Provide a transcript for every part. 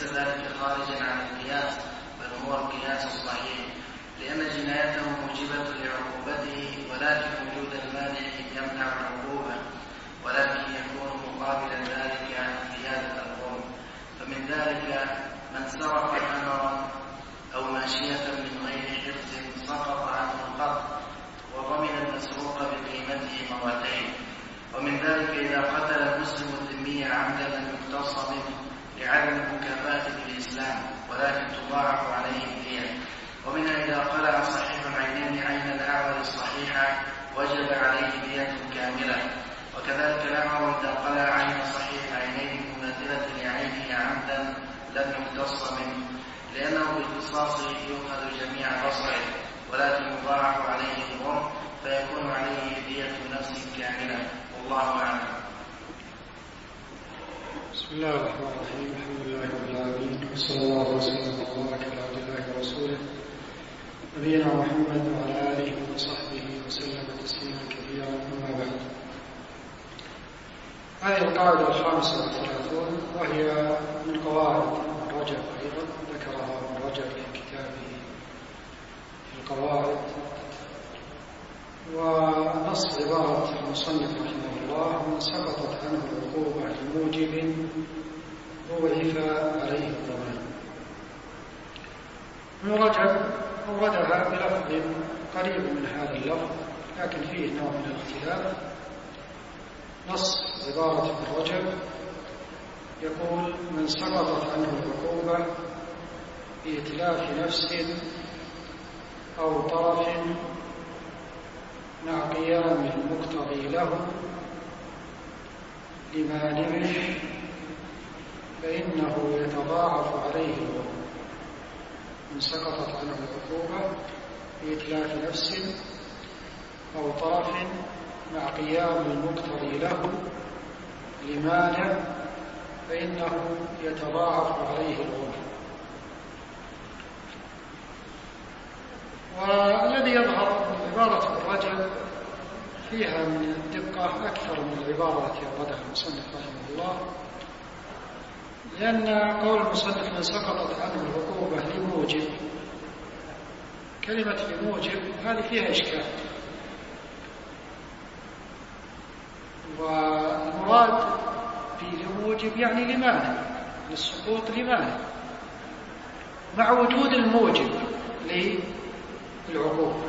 ذلك خارجا عن القياس، بل هو القياس الصحيح، لأن جنايته موجبة لعقوبته، ولكن وجود المانع يمنع العقوبة، ولكن يكون مقابلا ذلك عن زيادة الظلم. فمن ذلك من سرق أمرا أو ماشية من غير حرز سقط عنه القطع، وضمن المسروق بقيمته مرتين. ومن ذلك إذا قتل المسلم الذمي عمدا لم يقتص منه لعدم مكافاته بالإسلام، ولكن تضاعف عليه الدية. ومنها إذا قلع صحيح العينين عين الأعور الصحيحة وجب عليه دية كاملة. وكذلك الأعور إذا قلع عين صحيح العينين مماثلة لعينه عمدا لم يقتص منه، لأنه باختصاصه يؤخذ جميع بصره، ولكن يضاعف عليه الغرم فيكون عليه دية نفس كاملة. والله أعلم. بسم الله الرحمن الرحيم. الحمد لله رب العالمين، وصلى الله وسلم وبارك على عبد الله ورسوله نبينا محمد وعلى آله وصحبه وسلم تسليما كثيرا. أما بعد، هذه القاعدة 35 وهي من قواعد ابن رجب، أيضا ذكرها ابن رجب في كتابه في القواعد. ونص عبارة المصنف رحمه الله: من سقطت عنه العقوبة لموجب ضوعف عليه الضمان. ابن رجب أوردها بلفظ قريب من هذا اللفظ، لكن فيه نوع من الاختلاف. نص عبارة ابن رجب يقول: من سقطت عنه العقوبة بإتلاف نفس أو طرف مع قيام المقتضي له لمانعه فإنه يتضاعف عليه الغرم. من سقطت عنه العقوبة بإتلاف نفس أو طرف مع قيام المقتضي له لمانع فإنه يتضاعف عليه الغرم. والذي يظهر من عبارة ابن رجب فيها من الدقة أكثر من العبارة التي أوردها المصنف رحمه الله، لأن قول المصنف من سقطت عنه العقوبة لموجب، كلمة لموجب هذه فيها إشكال، والمراد بلموجب يعني لمانع، للسقوط لمانع، مع وجود الموجب للعقوبة.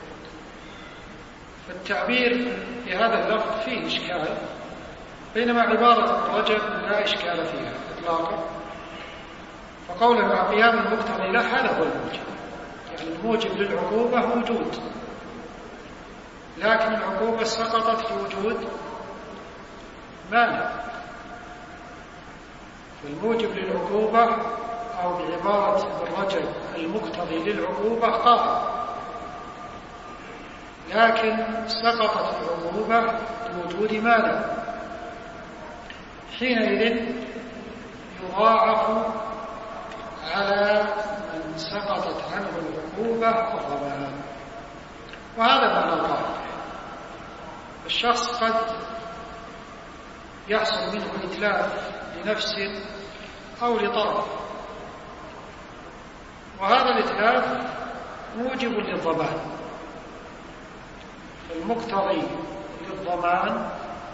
فالتعبير في هذا اللفظ فيه إشكال، بينما عبارة ابن رجب لا إشكال فيها إطلاقا. فقوله مع قيام المقتضي له هذا هو الموجب، يعني الموجب للعقوبة موجود، لكن العقوبة سقطت في وجود مانع. فالموجب للعقوبة أو بعبارة ابن رجب المقتضي للعقوبة قائم، لكن سقطت العقوبة بوجود مانع، حينئذ يضاعف على من سقطت عنه العقوبة الضمان. وهذا معنى القاعدة. الشخص قد يحصل منه إتلاف لنفس أو لطرف، وهذا الإتلاف موجب للضمان، المقتضي للضمان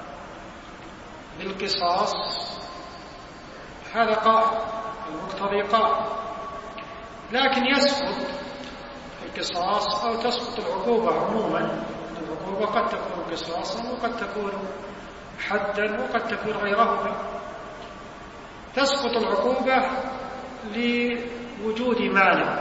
بالقصاص هذا قائم، المقتضي قائم، لكن يسقط القصاص أو تسقط العقوبة عموما. العقوبة قد تكون قصاصا وقد تكون حدا وقد تكون غيرهما. تسقط العقوبة لوجود مانع،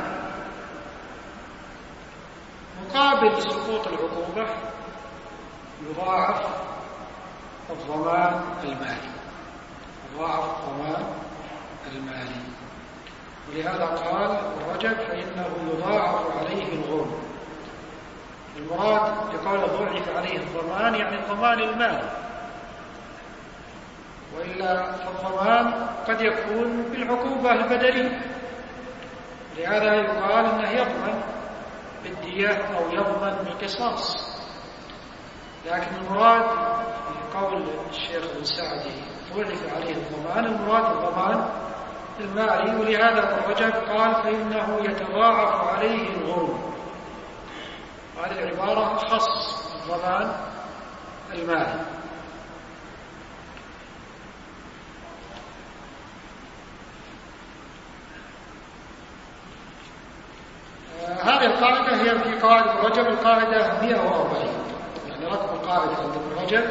مقابل سقوط العقوبة يضاعف الضمان المالي، يضاعف الضمان المالي. ولهذا قال ابن رجب فإنه يضاعف عليه الغرم. المراد بقول ضعف عليه الضمان يعني الضمان المالي، وإلا فالضمان قد يكون بالعقوبة البدنية، لهذا يقال أنه يضمن بالدية أو يضمن بالقصاص. لكن المراد في قول الشيخ ابن سعدي ضعف عليه الضمان، المراد الضمان المالي، ولهذا ابن رجب قال فإنه يتضاعف عليه الغرم. هذه العبارة خص الضمان المالي. هذه القاعدة هي في قواعد ابن رجب القاعدة 140، يعني رقم القاعدة عند ابن رجب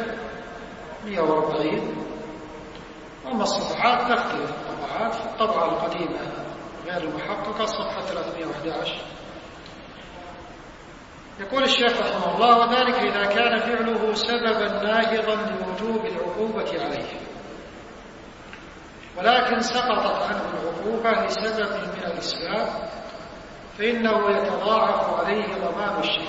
140. أما الصفحات تختلف الطبعات، في الطبعة القديمة غير المحققة صفحة 311. يقول الشيخ رحمه الله: وذلك إذا كان فعله سببا ناهضا لوجوب العقوبة عليه، ولكن سقطت عنه العقوبة لسبب من الأسباب، فإنه يتضاعف عليه ضمان الشيء.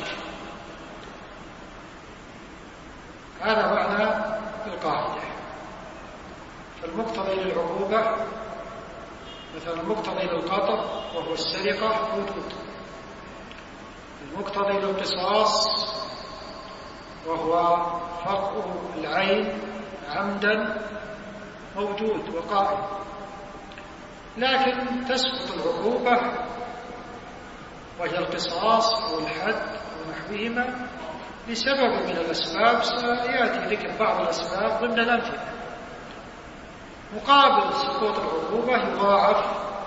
هذا معنى القاعدة. فالمقتضي للعقوبة مثلا المقتضي للقطع وهو السرقة موجود، المقتضي للقصاص وهو فقع العين عمدا موجود وقائم، لكن تسقط العقوبة وهي القصاص أو الحد ونحوهما لسبب من الأسباب، سيأتي ذكر بعض الأسباب ضمن الأمثلة. مقابل سقوط العقوبة يضاعف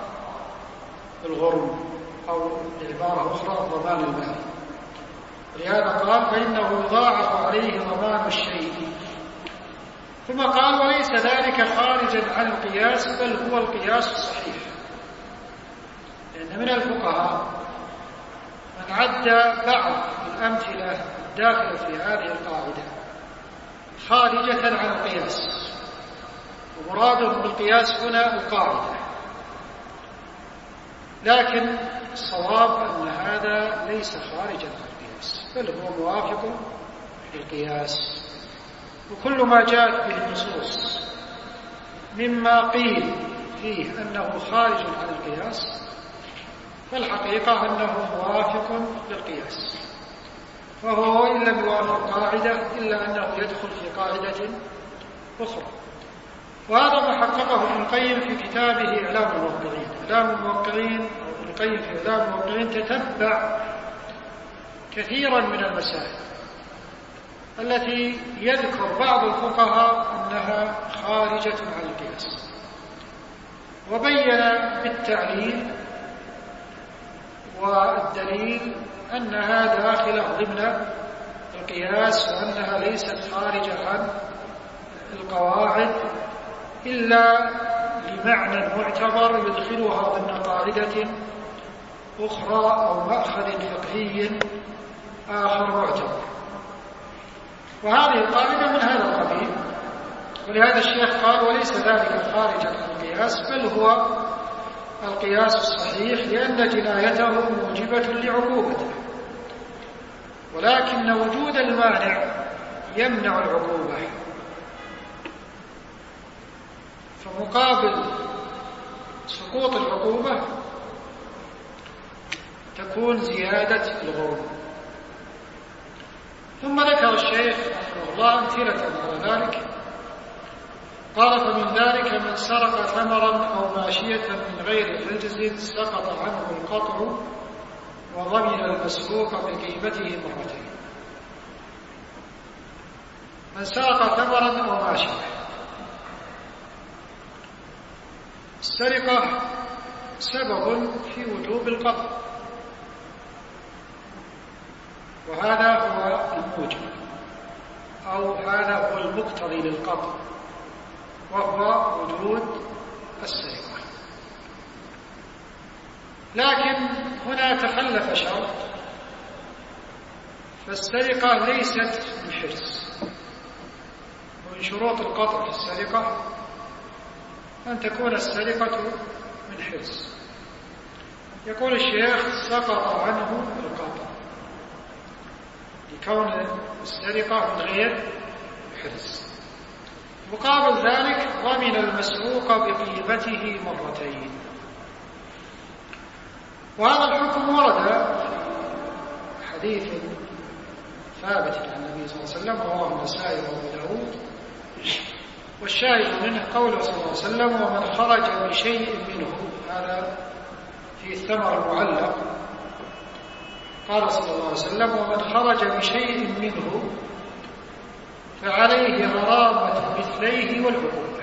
الغرم، أو بعبارة أخرى الضمان المالي. ولهذا قال فإنه يضاعف عليه ضمان الشيء. ثم قال: وليس ذلك خارجا عن القياس، بل هو القياس الصحيح. لأن من الفقهاء من عد بعض الأمثلة الداخلة في هذه القاعدة خارجة عن القياس، ومراده بالقياس هنا القاعدة، لكن الصواب أن هذا ليس خارجا عن القياس، بل هو موافق للقياس. وكل ما جاءت به النصوص مما قيل فيه أنه خارج عن القياس فالحقيقة أنه موافق للقياس، وهو إن لم يوافق قاعدة إلا أنه يدخل في قاعدة أخرى. وهذا ما حققه ابن القيم في كتابه إعلام الموقعين. إعلام الموقعين أو ابن القيم في إعلام الموقعين تتبع كثيرا من المسائل التي يذكر بعض الفقهاء أنها خارجة عن القياس، وبين بالتعليل والدليل أنها داخلة ضمن القياس، وأنها ليست خارجة عن القواعد إلا لمعنى معتبر يدخلها ضمن قاعدة أخرى أو مأخذ فقهي آخر معتبر. وهذه القاعدة من هذا القبيل. ولهذا الشيخ قال: وليس ذلك خارجا عن القياس، بل هو القياس الصحيح، لأن جنايته موجبة لعقوبته، ولكن وجود المانع يمنع العقوبة. فمقابل سقوط العقوبة تكون زيادة الغرم. ثم ذكر الشيخ رحمه الله أمثلة على ذلك. قال: فمن ذلك من سرق ثمرا أو ماشية من غير حجز سقط عنه القطع وضمن المسروق بقيمته مرتين. من سرق ثمرا أو ماشية، السرقة سبب في وجوب القطع، وهذا هو الموجب أو هذا هو المقتضي للقطع، وهو وجود السرقة. لكن هنا تخلف شرط، فالسرقة ليست من حرص، ومن شروط القطع في السرقة أن تكون السرقة من حرص. يقول الشيخ: سقط عنه القطع لكون السرقة من غير حرص. مقابل ذلك ضمن المسروق بقيمته مرتين. وهذا الحكم ورد في حديث ثابت عن النبي صلى الله عليه وسلم رواه النسائي وابو داود والشاهد منه قوله صلى الله عليه وسلم: ومن خرج بشيء منه، هذا في الثمر المعلق. قال صلى الله عليه وسلم: ومن خرج بشيء منه فعليه غرامة مثليه والعقوبة.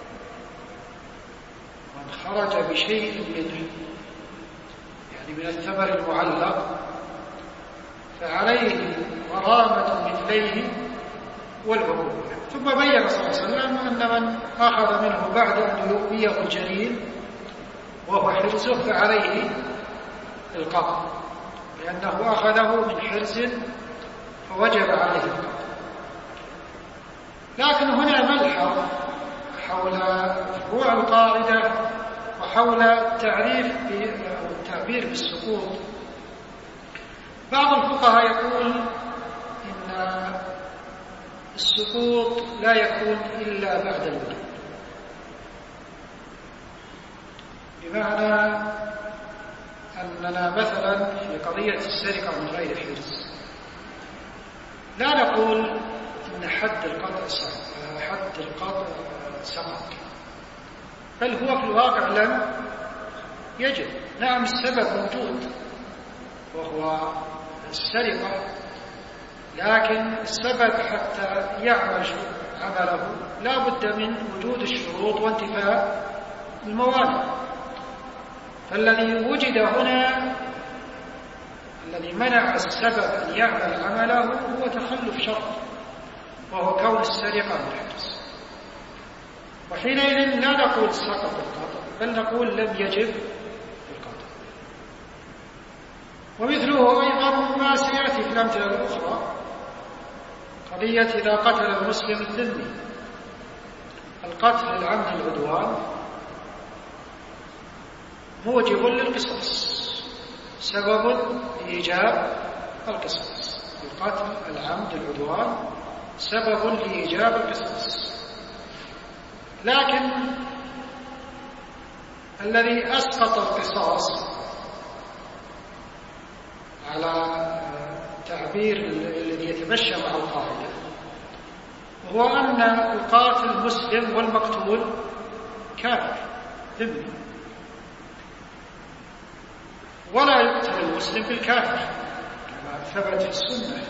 من خرج بشيء منه يعني من الثمر المعلق فعليه غرامة مثليه والعقوبة. ثم بين صلى الله عليه وسلم أن من أخذ منه بعد أن يؤويه الجنين وهو حرزه فعليه القطع، لأنه أخذه من حرز فوجب عليه القطع. لكن هنا ملحظ حول فروع القاعدة وحول التعبير بالسقوط. بعض الفقهاء يقول إن السقوط لا يكون إلا بعد الوجوب، بمعنى أننا مثلا في قضية السرقة من غير حرز لا نقول إن حد القطع سقط، بل هو في الواقع لم يجب. نعم السبب موجود وهو السرقة، لكن السبب حتى يعمل عمله لا بد من وجود الشروط وانتفاء الموانع. فالذي وجد هنا الذي منع السبب أن يعمل عمله هو تخلف شرط، وهو كون السرقة بالحرز. وحينئذ لا نقول سقط القطع، بل نقول لم يجب القطع. ومثله أيضا ما سيأتي في الأمثلة الأخرى، قضية إذا قتل المسلم الذمي، القتل العمد العدوان موجب للقصاص، سبب لإيجاب القصاص. القتل العمد العدوان سبب لإيجاب القصاص. لكن الذي أسقط القصاص على التعبير الذي يتمشى مع القاعدة هو أن القاتل مسلم والمقتول كافر ذمي، ولا يقتل المسلم بالكافر كما ثبت في السنة.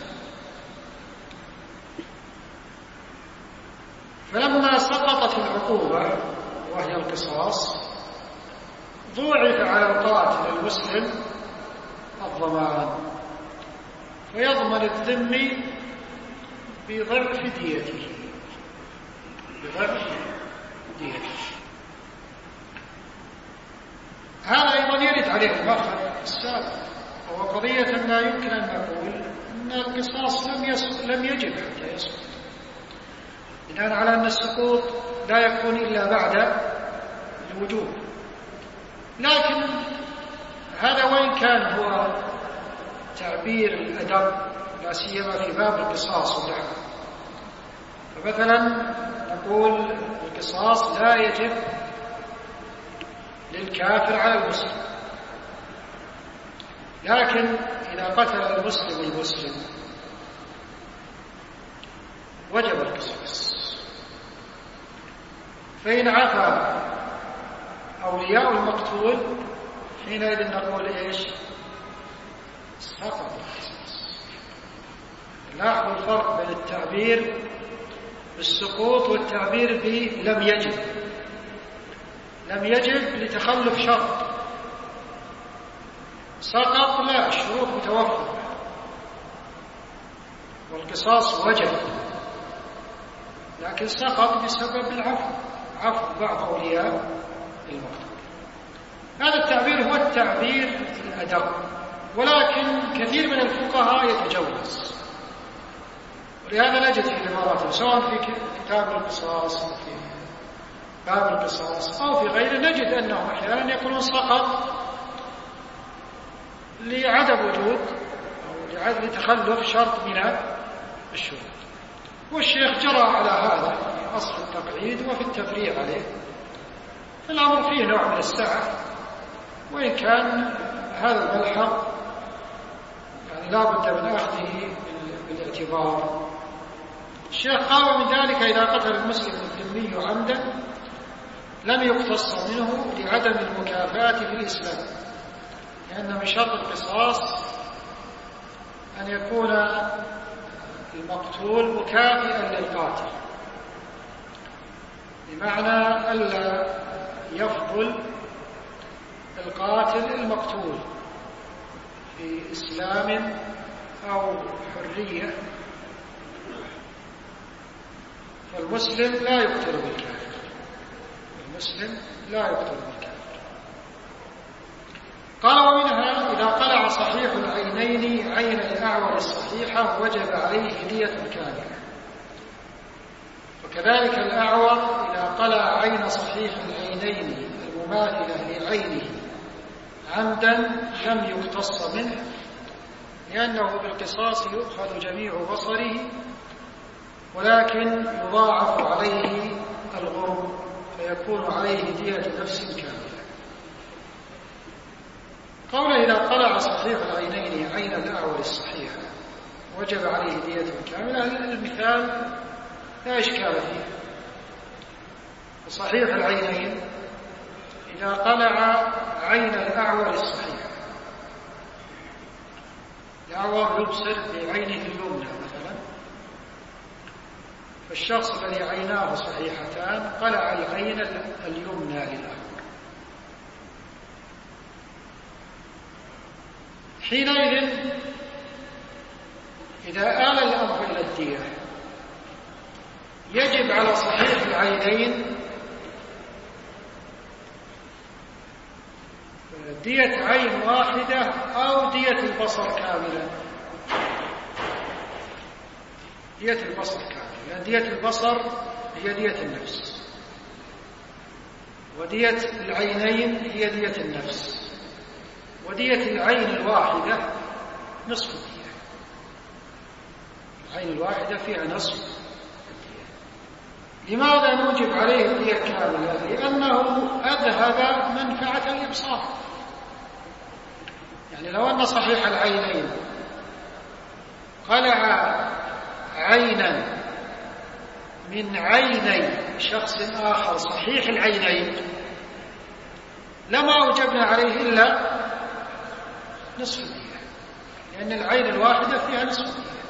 فلما سقطت العقوبة وهي القصاص ضُعف على القاتل المسلم الضمان، فيضمن الذمي بضعف ديته. هذا أيضا يرد عليه المأخذ السابق، وهو قضية لا يمكن أن نقول أن القصاص لم يجب حتى يسقط، بناء على أن السقوط لا يكون إلا بعد الوجوب. لكن هذا وإن كان هو تعبير الأدب، لا سيما في باب القصاص والدعوة، فمثلا نقول القصاص لا يجب للكافر على المسلم، لكن إذا قتل المسلم المسلم وجب القصاص. فإن عفا أولياء المقتول حينئذ نقول إيش؟ سقط القصاص. لاحظوا الفرق بين التعبير بالسقوط والتعبير بلم يجب. لم يجب لتخلف شرط، سقط لا، الشروط متوفرة، والقصاص وجب، لكن سقط بسبب العفو، عفو بعض أولياء المقتول. هذا التعبير هو التعبير الأدق، ولكن كثير من الفقهاء يتجوز، ولهذا نجد في عبارات سواء في كتاب القصاص أو في باب القصاص أو في غيره، نجد أنهم أحيانا يقولون سقط لعدم وجود أو لتخلف شرط من الشروط. والشيخ جرى على هذا في أصل التقعيد وفي التفريع عليه، فالأمر فيه نوع من السعة، وإن كان هذا الملحظ يعني لا بد من أخذه بالاعتبار. الشيخ قال من ذلك إذا قتل المسلم الذمي عمدا لم يقتص منه لعدم المكافأة في الإسلام، لأن من شرط القصاص أن يكون المقتول مكافئا للقاتل، بمعنى ألا يفضل القاتل المقتول في إسلام أو حرية، فالمسلم لا يقتل بالكافر، المسلم لا يقتل بالكافر. قال ومنها إذا قلع صحيح العينين عين الأعور الصحيحة وجب عليه دية كاملة، وكذلك الأعور إذا قلع عين صحيح العينين المماثلة لعينه عمدا لم يقتص منه، لأنه بالقصاص يؤخذ جميع بصره ولكن يضاعف عليه الغرم فيكون عليه دية نفس كاملة. قوله إذا قلع صحيح العينين عين الأعور الصحيحة وجب عليه دية كاملة، المثال لا إشكال فيه. صحيح العينين إذا قلع عين الأعور الصحيحة، الأعور يبصر بعينه اليمنى مثلا، فالشخص الذي عيناه صحيحتان قلع العين اليمنى للأعور، حينئذ إذا آل الأمر إلى الدية يجب على صحيح العينين دية عين واحدة أو دية البصر كاملة. دية البصر كاملة، لأن دية البصر هي دية النفس، ودية العينين هي دية النفس، ودية العين الواحدة نصف الدية. العين الواحدة فيها نصف الدية. لماذا نوجب عليه الدية كاملة؟ لأنه أذهب منفعة الإبصار. يعني لو أن صحيح العينين قلع عينا من عيني شخص آخر صحيح العينين لما أوجبنا عليه إلا نصف الدية، لأن العين الواحدة فيها نصف الدية.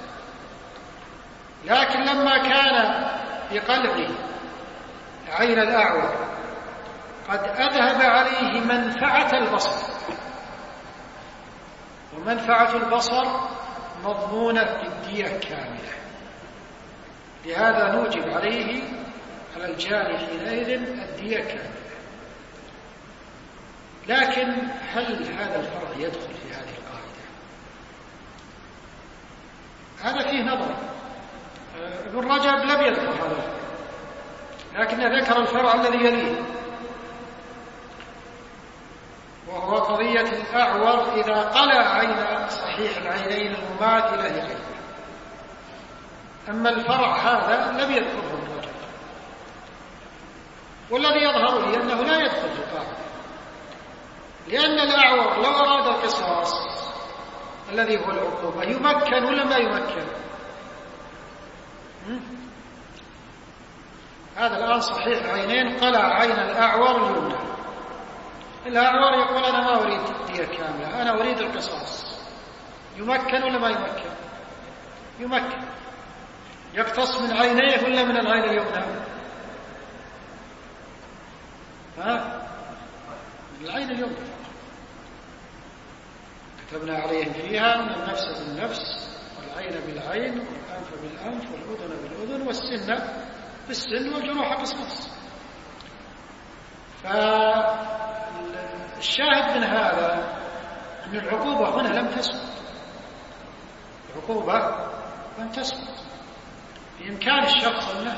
لكن لما كان بقلعه عين الأعور قد أذهب عليه منفعة البصر، ومنفعة البصر مضمونة بالدية كاملة، لهذا نوجب عليه على الجاني حينئذ الدية كاملة. لكن هل هذا الفرع يدخل في هذه القاعدة؟ هذا فيه نظر. ابن رجب لم يذكر هذا الفرع، لكن ذكر الفرع الذي يليه، وهو قضية الأعور إذا قلع عين صحيح العينين المماثلة لعينه. أما الفرع هذا لم يذكره ابن رجب، والذي يظهر لي أنه لا يدخل في القاعدة، لأن الأعور لو أراد القصاص الذي هو العقوبة يمكن ولا ما يمكن؟ هذا الآن صحيح العينين قلع عين الأعور اليمنى، الأعور يقول أنا ما أريد الدية كاملة، أنا أريد القصاص، يمكن ولا ما يمكن؟ يمكن. يقتص من عينيه ولا من العين اليمنى؟ من العين اليمنى. كتبنا عليهم فيها أن النفس بالنفس والعين بالعين والأنف بالأنف والأذن بالأذن والسن بالسن والجروح قصاص. فالشاهد من هذا أن العقوبة هنا لم تسقط، العقوبة لم تسقط. بإمكان الشخص أنه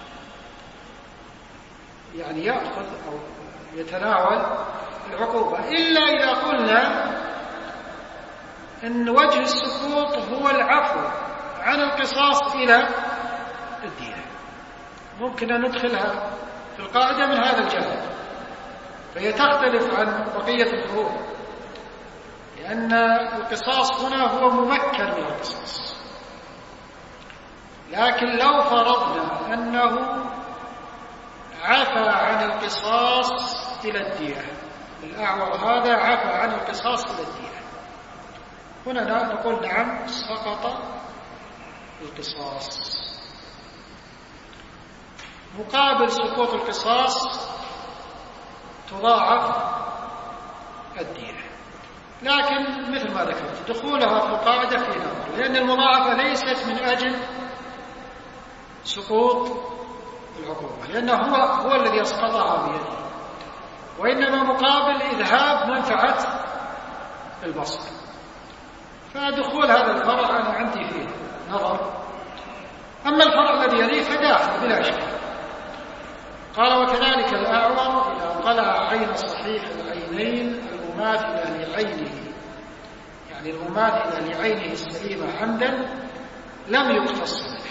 يعني يأخذ أو يتناول العقوبة، إلا إذا قلنا أن وجه السقوط هو العفو عن القصاص إلى الدية. ممكن أن ندخلها في القاعدة من هذا الجانب، فهي تختلف عن بقية الفروع، لأن القصاص هنا هو ممكن من القصاص. لكن لو فرضنا أنه عفى عن القصاص إلى الدية، الأعور هذا عفى عن القصاص إلى الدية، هنا نقول نعم سقط القصاص. مقابل سقوط القصاص تضاعف الدية، لكن مثل ما ذكرت دخولها في القاعدة في نظر، لأن المضاعفة ليست من أجل سقوط العقوبة، لأنه هو الذي أسقطها بيده، وإنما مقابل إذهاب منفعة البصر. فدخول هذا الفرع أنا عندي فيه نظر. أما الفرع الذي يليه فداخل بلا إشكال. قال وكذلك الأعور إذا طلع عين صحيح العينين المماثلة لعينه، يعني المماثلة لعينه السليمة عمدا، لم يقتص به،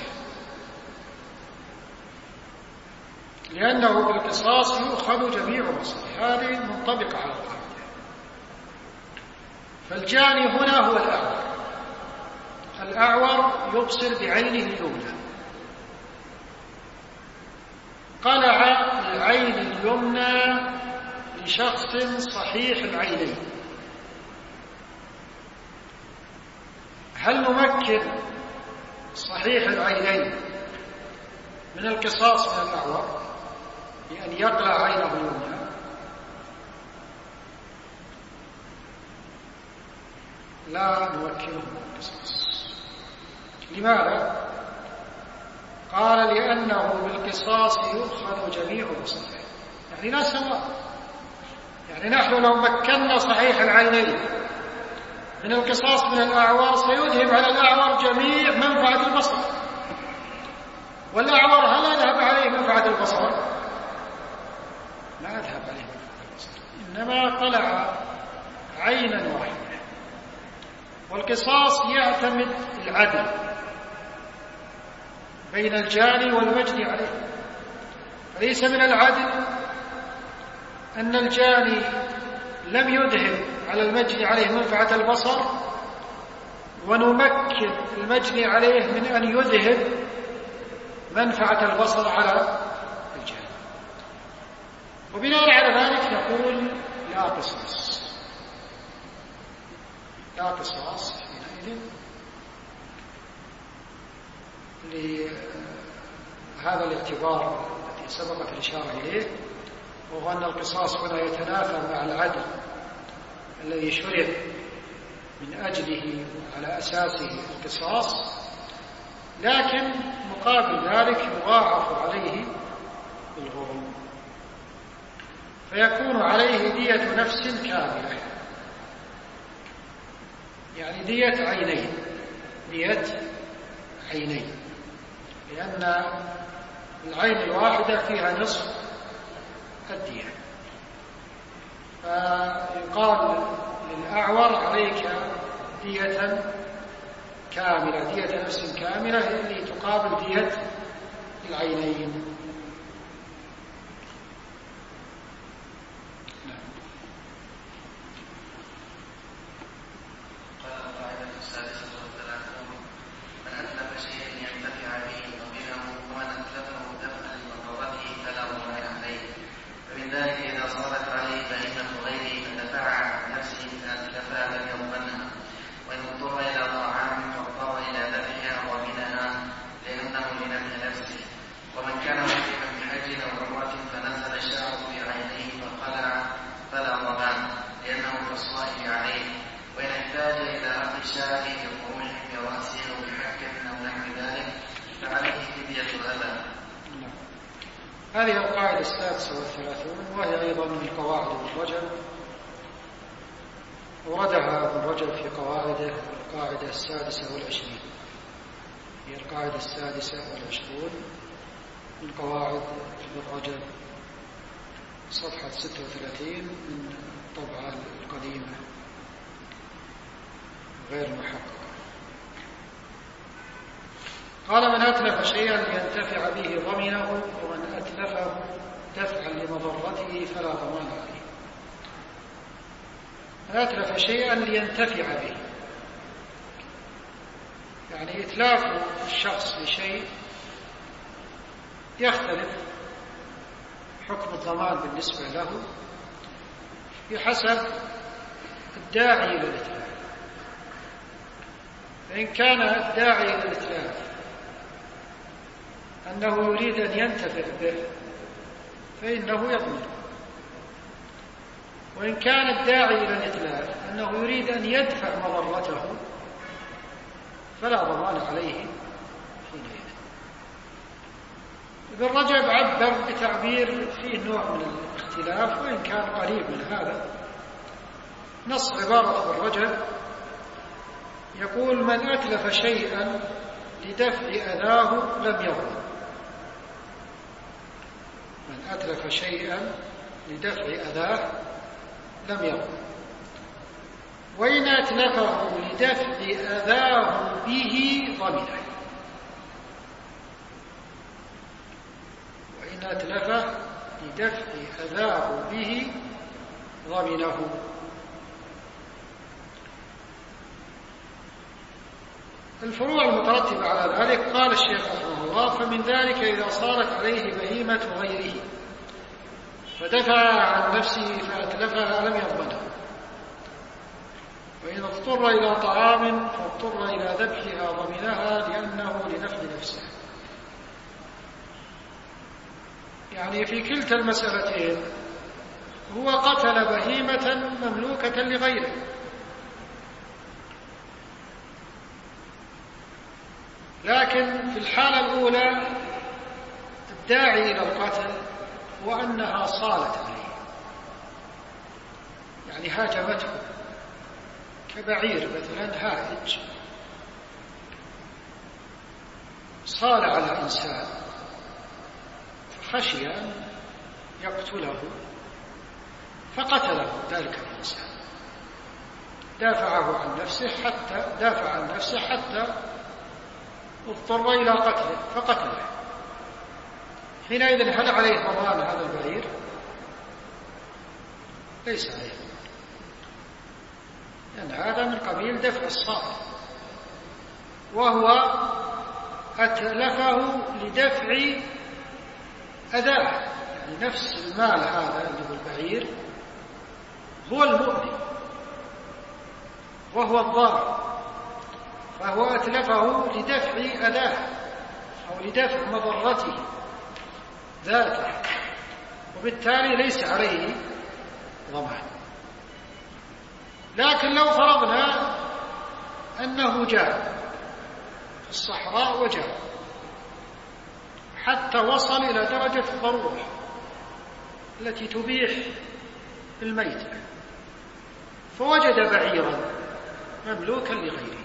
لأنه بالقصاص يؤخذ جميع بصره. هذه منطبقة على القاعدة. فالجاني هنا هو الأعور. الأعور يبصر بعينه اليمنى، قلع العين اليمنى لشخص صحيح العينين، هل نمكن صحيح العينين من القصاص من الأعور بأن يقلع عينه اليمنى؟ لا نمكنه من القصاص. لماذا؟ قال لأنه بالقصاص يؤخذ جميع بصره، يعني لا سواء. يعني نحن لو مكنا صحيح العينين من القصاص من الأعور سيذهب على الأعور جميع منفعة البصر، والأعور هل أذهب عليه منفعة البصر؟ لا أذهب عليه منفعة البصر، إنما قلع عينا واحدة. والقصاص يعتمد العدل بين الجاني والمجني عليه، فليس من العدل أن الجاني لم يذهب على المجني عليه منفعة البصر ونمكن المجني عليه من أن يذهب منفعة البصر على الجاني. وبناء على ذلك نقول لا قصاص، لا قصاص حينئذ لهذا الاعتبار الذي سبقت الإشارة إليه، وهو أن القصاص هنا يتنافى مع العدل الذي شرع من أجله على أساسه القصاص، لكن مقابل ذلك يضاعف عليه الغرم، فيكون عليه دية نفس كاملة، يعني دية عينين، دية عينين، لأن العين الواحدة فيها نصف الدية. فيقال للأعور عليك دية كاملة، دية نفس كاملة اللي تقابل دية العينين. هذه القاعدة 36 وهي أيضا من قواعد ابن رجب، وردها ابن رجب في قواعده القاعدة 26، هي القاعدة 26 من قواعد ابن رجب، صفحة 36 من الطبعة القديمة غير محققة. قال من أتلف شيئا لينتفع به ضمنه، ومن أتلفه دفعا لمضرته فلا ضمان عليه. من أتلف شيئا لينتفع به، يعني إتلاف الشخص لشيء يختلف حكم الضمان بالنسبة له بحسب الداعي إلى الإتلاف. فإن كان الداعي إلى الإتلاف أنه يريد أن ينتفع به فإنه يضمن، وإن كان الداعي إلى الإتلاف أنه يريد أن يدفع مضرته فلا ضمان عليه حينئذ. ابن رجب عبر بتعبير فيه نوع من الاختلاف وإن كان قريب من هذا. نص عبارة ابن رجب يقول: من أتلف شيئا لدفع أذاه لم يضمن. من أتلف شيئا لدفع أذاه لم يضمن، وإن أتلفه لدفع أذاه به ضمنه. وإن أتلفه لدفع أذاه به ضمنه. الفروع المترتبة على ذلك قال الشيخ رحمه الله: فمن ذلك إذا صارت عليه بهيمة غيره فدفع عن نفسه فأتلفها لم يضمنها، وإن اضطر إلى طعام فاضطر إلى ذبحها ضمنها لأنه لنفع نفسه. يعني في كلتا المسألتين هو قتل بهيمة مملوكة لغيره، لكن في الحالة الأولى الداعي إلى القتل وأنها صالت عليه، يعني هاجمته كبعير مثلا هائج صال على إنسان فخشي أن يقتله فقتله ذلك الإنسان، دافع عن نفسه حتى اضطر إلى قتله فقتله. حينئذ هل عليه ضمان هذا البعير؟ ليس عليه، لأن هذا من قبيل دفع الصائل، وهو أتلفه لدفع أذاه، يعني نفس المال هذا اللي هو البعير هو المؤذي وهو الضار، فهو أتلفه لدفع أذاه أو لدفع مضرته ذاته، وبالتالي ليس عليه ضمان. لكن لو فرضنا أنه جاء في الصحراء وجاء حتى وصل إلى درجة الضرورة التي تبيح الميتة، فوجد بعيرا مملوكا لغيره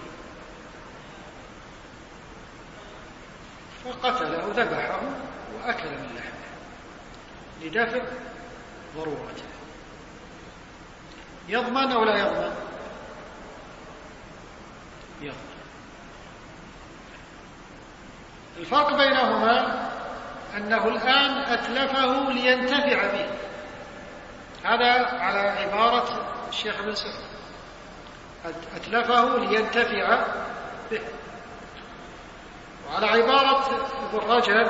فقتله ذبحه وأكل من لحمه لدفع ضرورته، يضمن أو لا يضمن؟ يضمن. الفرق بينهما أنه الآن أتلفه لينتفع به، هذا على عبارة الشيخ ابن سعد، أتلفه لينتفع به. وعلى عبارة ابن رجب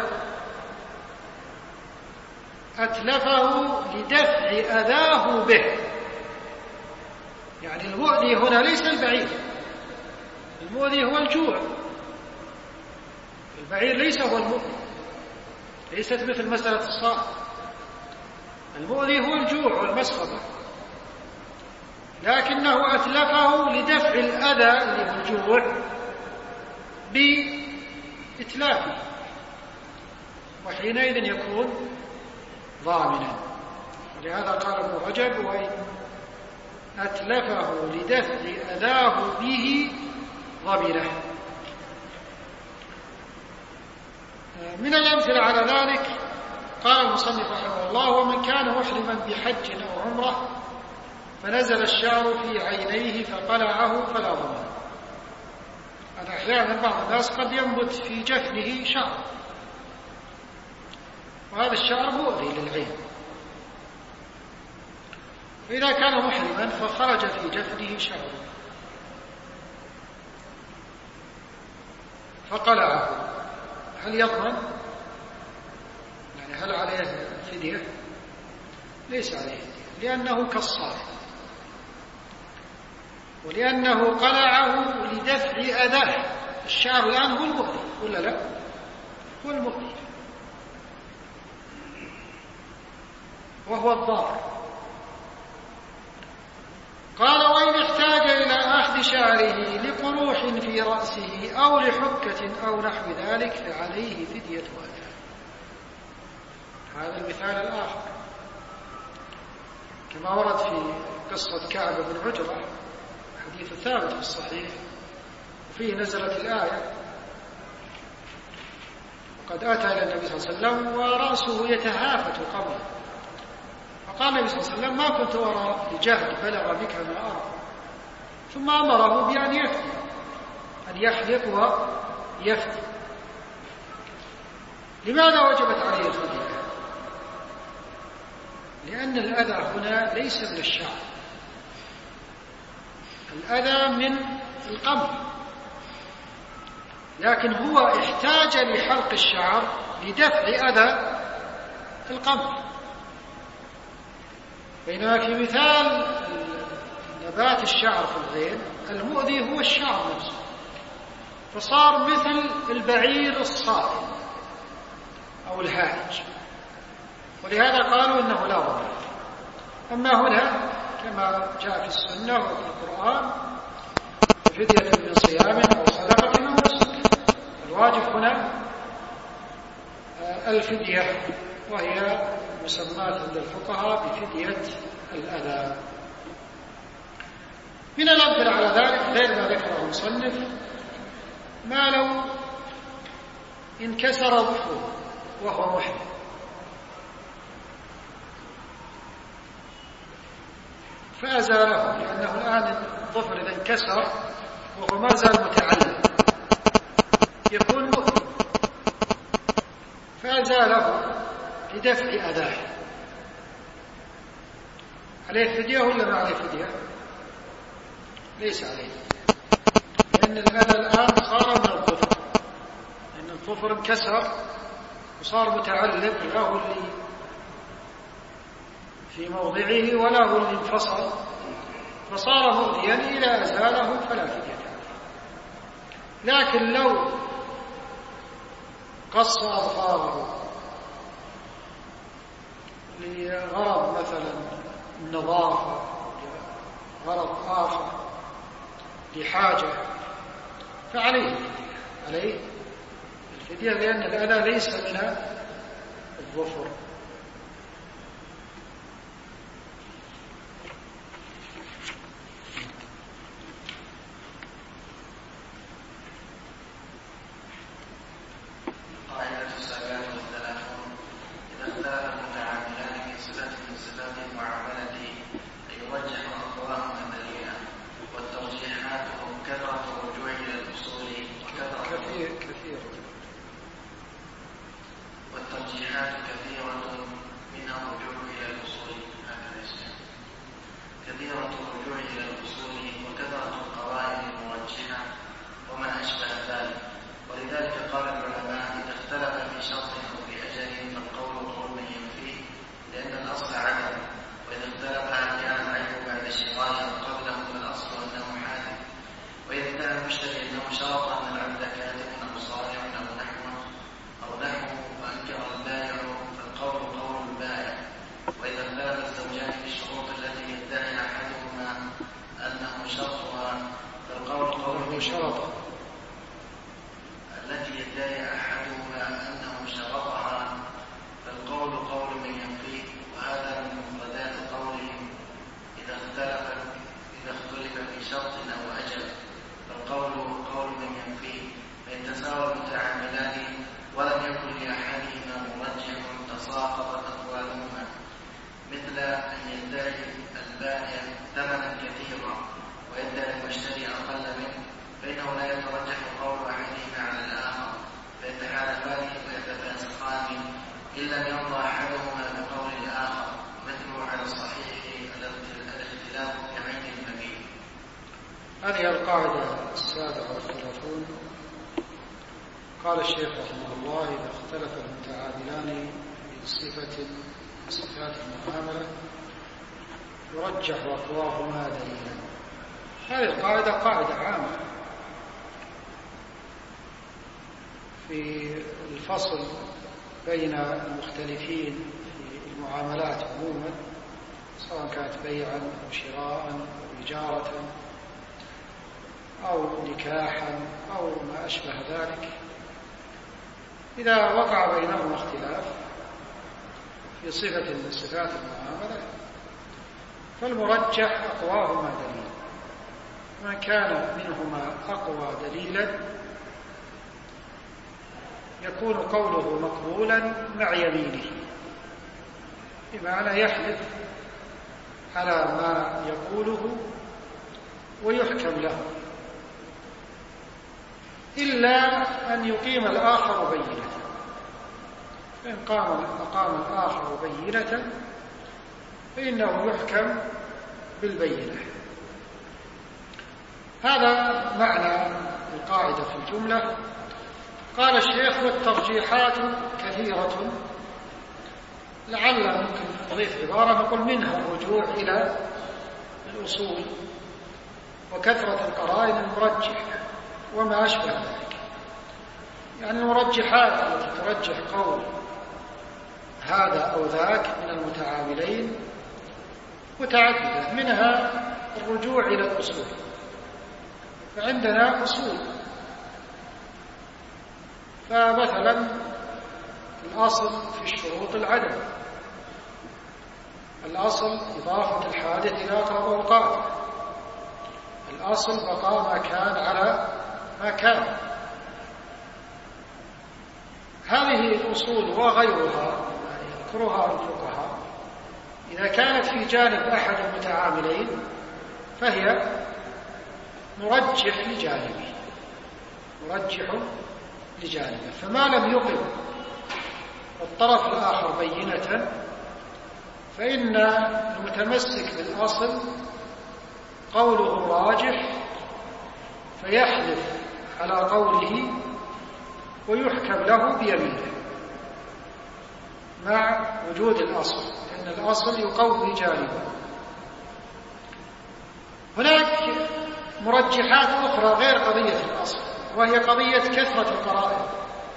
أتلفه لدفع أذاه به، يعني المؤذي هنا ليس البعير، المؤذي هو الجوع، البعير ليس هو المؤذي، ليست مثل مسألة الصائل، المؤذي هو الجوع والمسخبة، لكنه أتلفه لدفع الأذى اللي هو الجوع بإتلافه، وحينئذ يكون ضامنا. ولهذا قال ابن رجب: وإن أتلفه لدفع أذاه به ضمنه. من الأمثلة على ذلك قال المصنف رحمه الله: ومن كان محرما بحج أو عمرة فنزل الشعر في عينيه فقلعه فلا ضمان. أحيانا بعض الناس قد ينبت في جفنه شعر، وهذا الشعر مؤذي للعين، فإذا كان محرما فخرج في جفنه شعر فقلعه، هل يضمن؟ يعني هل عليه فدية؟ ليس عليه فدية، لأنه كالصار، ولأنه قلعه لدفع أذاه. الشعر الآن هو المؤذي ولا لا؟ هو المؤذي وهو الضار. قال: وإن احتاج إلى أخذ شعره لقروح في رأسه أو لحكة أو نحو ذلك فعليه فدية أذى. هذا المثال الآخر كما ورد في قصة كعب بن عجرة، حديث ثابت في الصحيح، وفيه نزلت الآية: وقد أتى إلى النبي صلى الله عليه وسلم ورأسه يتهافت قبله، فقال النبي صلى الله عليه وسلم: ما كنت أرى لجهد بلغ بك ما أرى، ثم أمره بأن يفتي، أن يحلق ويفتي. لماذا وجبت عليه الفدية؟ لأن الأذى هنا ليس من الشعر، الأذى من القمل، لكن هو احتاج لحلق الشعر لدفع أذى القمل. بينما في مثال نبات الشعر في الغيم المؤذي هو الشعر نفسه، فصار مثل البعير الصائم أو الهائج، ولهذا قالوا إنه لا ضرر. أما هنا كما جاء في السنة وفي القرآن: فدية من صيام أو صدقة أو نسك. الواجب هنا الفدية، وهي مسمات عند الفقهاء بفدية الأذى. من الأمثلة على ذلك غير ما ذكره المصنف: ما لو انكسر ظفره وهو محرم، فأزاله، لأنه الآن الظفر إذا انكسر وهو ما زال متعلق يكون مؤذي، فأزاله لدفع أذاه. عليه فدية ولا ما عليه فدية؟ ليس عليه، لأن الأذى الآن صار من الظفر، لأن الظفر انكسر وصار متعلق، لا هو اللي في موضعه ولا هو اللي انفصل، فصار مؤذيا. إذا أزاله فلا فدية عليه. لكن لو قص أظفاره لغرض مثلا النظافة، غرض آخر، لحاجة، فعليه الفدية، عليه الفدية، لأن الأذى ليس من الظفر. هذه القاعدة 37 قال الشيخ رحمه الله: إذا اختلف المتعاملان في صفة من صفات المعاملة يرجح أقواهما دليلا. هذه القاعدة قاعدة عامة في الفصل بين المختلفين في المعاملات عموما، سواء كانت بيعا أو شراء أو إجارة أو نكاحا أو ما أشبه ذلك. إذا وقع بينهما اختلاف في صفة من صفات المعاملة فالمرجح أقواهما دليلا. من كان منهما أقوى دليلا يكون قوله مقبولا مع يمينه، بمعنى يحلف على ما يقوله ويحكم له، إلا أن يقيم الآخر بينة. فإن أقام الآخر بينة فإنه يحكم بالبينة. هذا معنى القاعدة في الجملة. قال الشيخ: والترجيحات كثيرة، لعل ممكن نضيف عبارة نقول منها الرجوع إلى الأصول وكثرة القرائن المرجحة وما أشبه ذلك. يعني المرجحات التي ترجح قول هذا أو ذاك من المتعاملين متعددة، منها الرجوع إلى الأصول. فعندنا أصول، فمثلا الأصل في الشروط العدم، الأصل إضافة الحادث إلى أقرب أوقاته، الأصل بقاء ما كان على ما كان. هذه الأصول وغيرها يذكرها الفقهاء إذا كانت في جانب أحد المتعاملين فهي مرجح لجانبه، فما لم يقم الطرف الآخر بينة فإن المتمسك بالأصل قوله راجح، فيحلف على قوله ويحكم له بيمينه مع وجود الأصل، لأن الأصل يقوي جانبه. هناك مرجحات أخرى غير قضية الأصل، وهي قضية كثرة القرائن،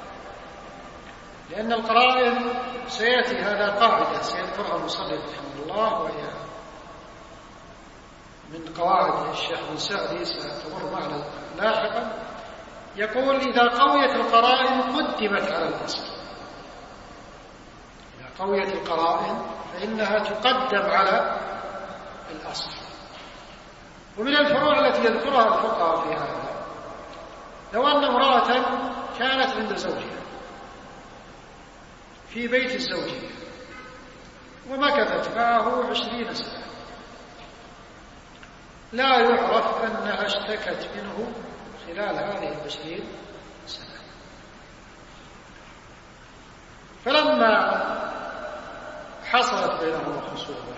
لأن القرائن سيأتي هذا قاعدة سيذكرها المصنف رحمه الله، وهي من قواعد الشيخ بن سعدي ستمر معنا لاحقا. يقول: إذا قويت القرائن قدمت على الأصل. إذا قويت القرائن فإنها تقدم على الأصل. ومن الفروع التي يذكرها الفقهاء في هذا، لو أن امرأة كانت عند زوجها في بيت الزوجية ومكثت معه 20 سنة، لا يعرف أنها اشتكت منه خلال هذه 20 سنة. فلما حصلت بينهما خصومة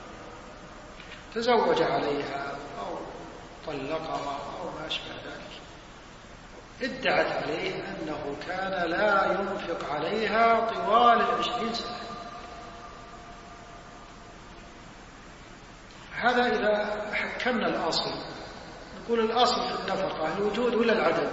تزوج عليها أو طلقها أو ما أشبه ذلك، ادعت عليه أنه كان لا ينفق عليها طوال 20 سنة. هذا إذا حكمنا الأصل نقول الأصل في النفقة الوجود ولا العدم؟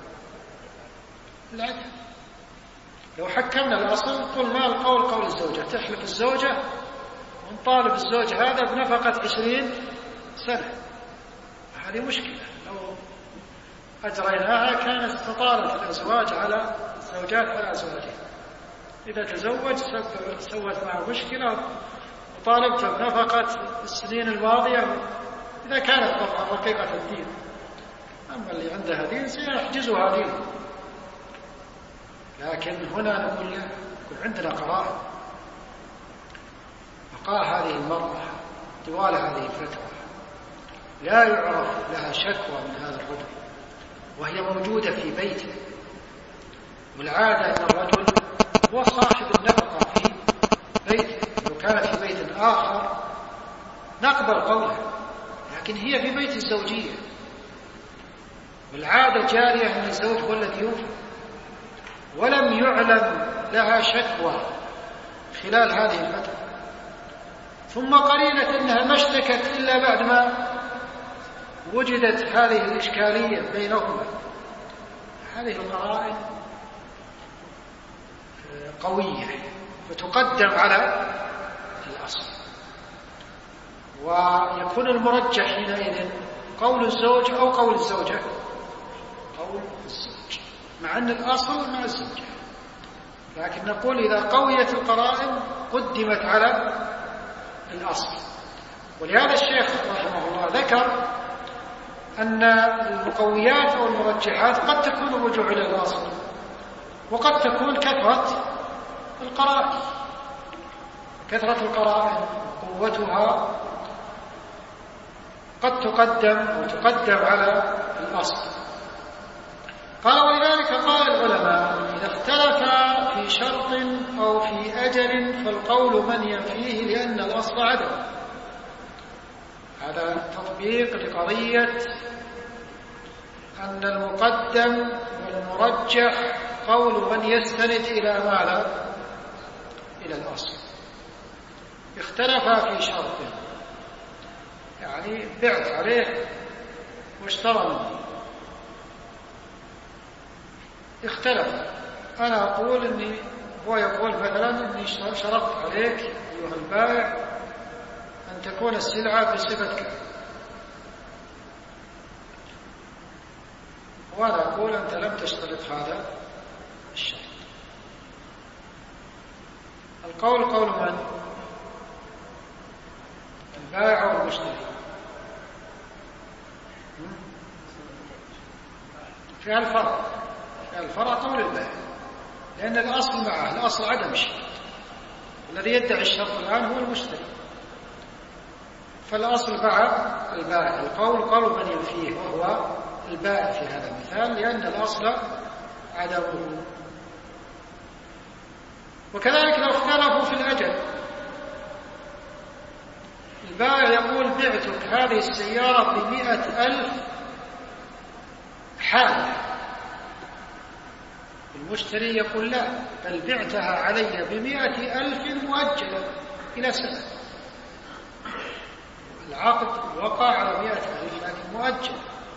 العدم. لو حكمنا الأصل نقول ما القول قول الزوجة، تحلف الزوجة ونطالب الزوج هذا بنفقة 20 سنة. هذه مشكلة. لو أجريناها كانت تطالب الأزواج على الزوجات على أزواجها. إذا تزوج سوت معه مشكلة وطالبته بنفقة السنين الماضية، إذا كانت طبعا رقيقة الدين. أما اللي عندها دين سيحجزها دين. لكن هنا نقول عندنا قرائن. بقاء هذه المرأة طوال هذه الفترة لا يعرف لها شكوى من هذا الرجل، وهي موجودة في بيته، والعادة أن الرجل هو صاحب النفقة في بيته. لو كانت في بيت آخر نقبل قولها، لكن هي في بيت الزوجية، والعادة جارية أن الزوج هو الذي ينفق. ولم يعلم لها شكوى خلال هذه الفترة، ثم قرينة أنها ما اشتكت إلا بعد ما وجدت هذه الإشكالية بينهما، هذه القرائن قوية فتقدم على الأصل، ويكون المرجح حينئذ قول الزوج أو قول الزوجة، قول الزوج، مع أن الأصل مع الزوجة، لكن نقول إذا قويت القرائن قدمت على الأصل. ولهذا الشيخ رحمه الله ذكر أن المقويات أو المرجحات قد تكون الرجوع إلى الأصل، وقد تكون كثرة القرائن، كثرة القرائن قوتها قد تقدم أو تقدم على الأصل. قال ولذلك قال العلماء إذا اختلف في شرط أو في أجل فالقول من ينفيه لأن الأصل عدم. هذا تطبيق لقضية أن المقدم والمرجح قول من يستند إلى ماذا؟ إلى الأصل. اختلفا في شرط، يعني بعت عليه واشترى مني، اختلف، أنا أقول إني، هو يقول مثلا إني شرطت عليك أيها البائع أن تكون السلعة بصفة كذا، وأنا أقول أنت لم تشترط هذا الشرط. القول قول من؟ البائع والمشتري. في الفرع قول البائع، لأن الأصل معه، الأصل عدم الشرط، الذي يدعي الشرط الآن هو المشتري، فالأصل مع البائع. القول قول من ينفيه وهو البائع في هذا المثال، لأن الأصل عدمه. وكذلك لو اختلفوا في الأجل، البائع يقول بعتك هذه السيارة ب100,000 حال، المشتري يقول لا، بل بعتها علي ب100,000 مؤجلة إلى سنة. العقد وقع على 100,000 لكن مؤجل.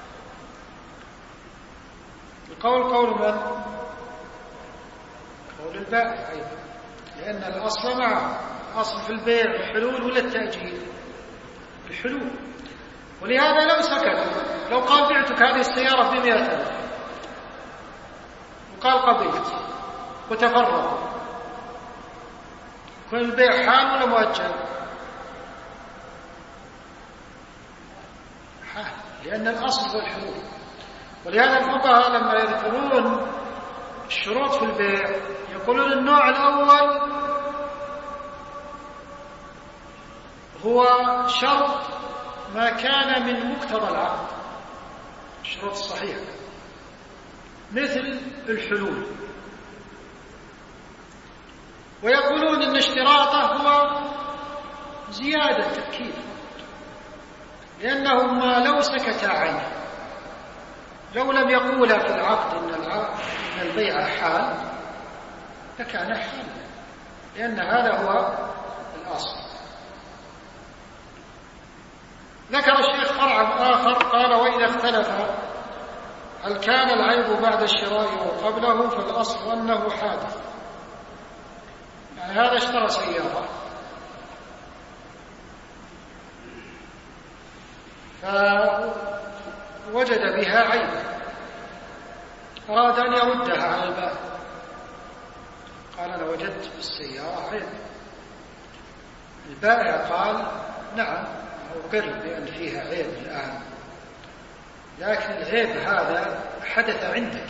القول قول من؟ قول البائع أيضا، لأن الأصل معه، الأصل في البيع الحلول ولا التأجيل؟ الحلول. ولهذا لو سكت، لو قال بعتك هذه السيارة ب100,000 وقال قبلت وتفرق، يكون البيع حال ولا مؤجل؟ حال، لأن الأصل هو الحلول. ولهذا الفقهاء لما يذكرون الشروط في البيع يقولون النوع الأول هو شرط ما كان من مقتضى العقد، الشروط الصحيحة، مثل الحلول. ويقولون إن اشتراطه هو زيادة تأكيد، لأنه ما لو سكت عنه، لو لم يقول في العقد إن البيع حال لكان حالا، لأن هذا هو الأصل. ذكر الشيخ فرعا آخر قال وإذا اختلف هل كان العيب بعد الشراء أو قبله فالأصل أنه حادث. يعني هذا اشترى سيارة فوجد بها عيبا، أراد أن يردها على البائع، قال أنا وجدت بالسيارة عيب. البائع قال نعم أقر بأن فيها عيب الآن، لكن العيب هذا حدث عندك،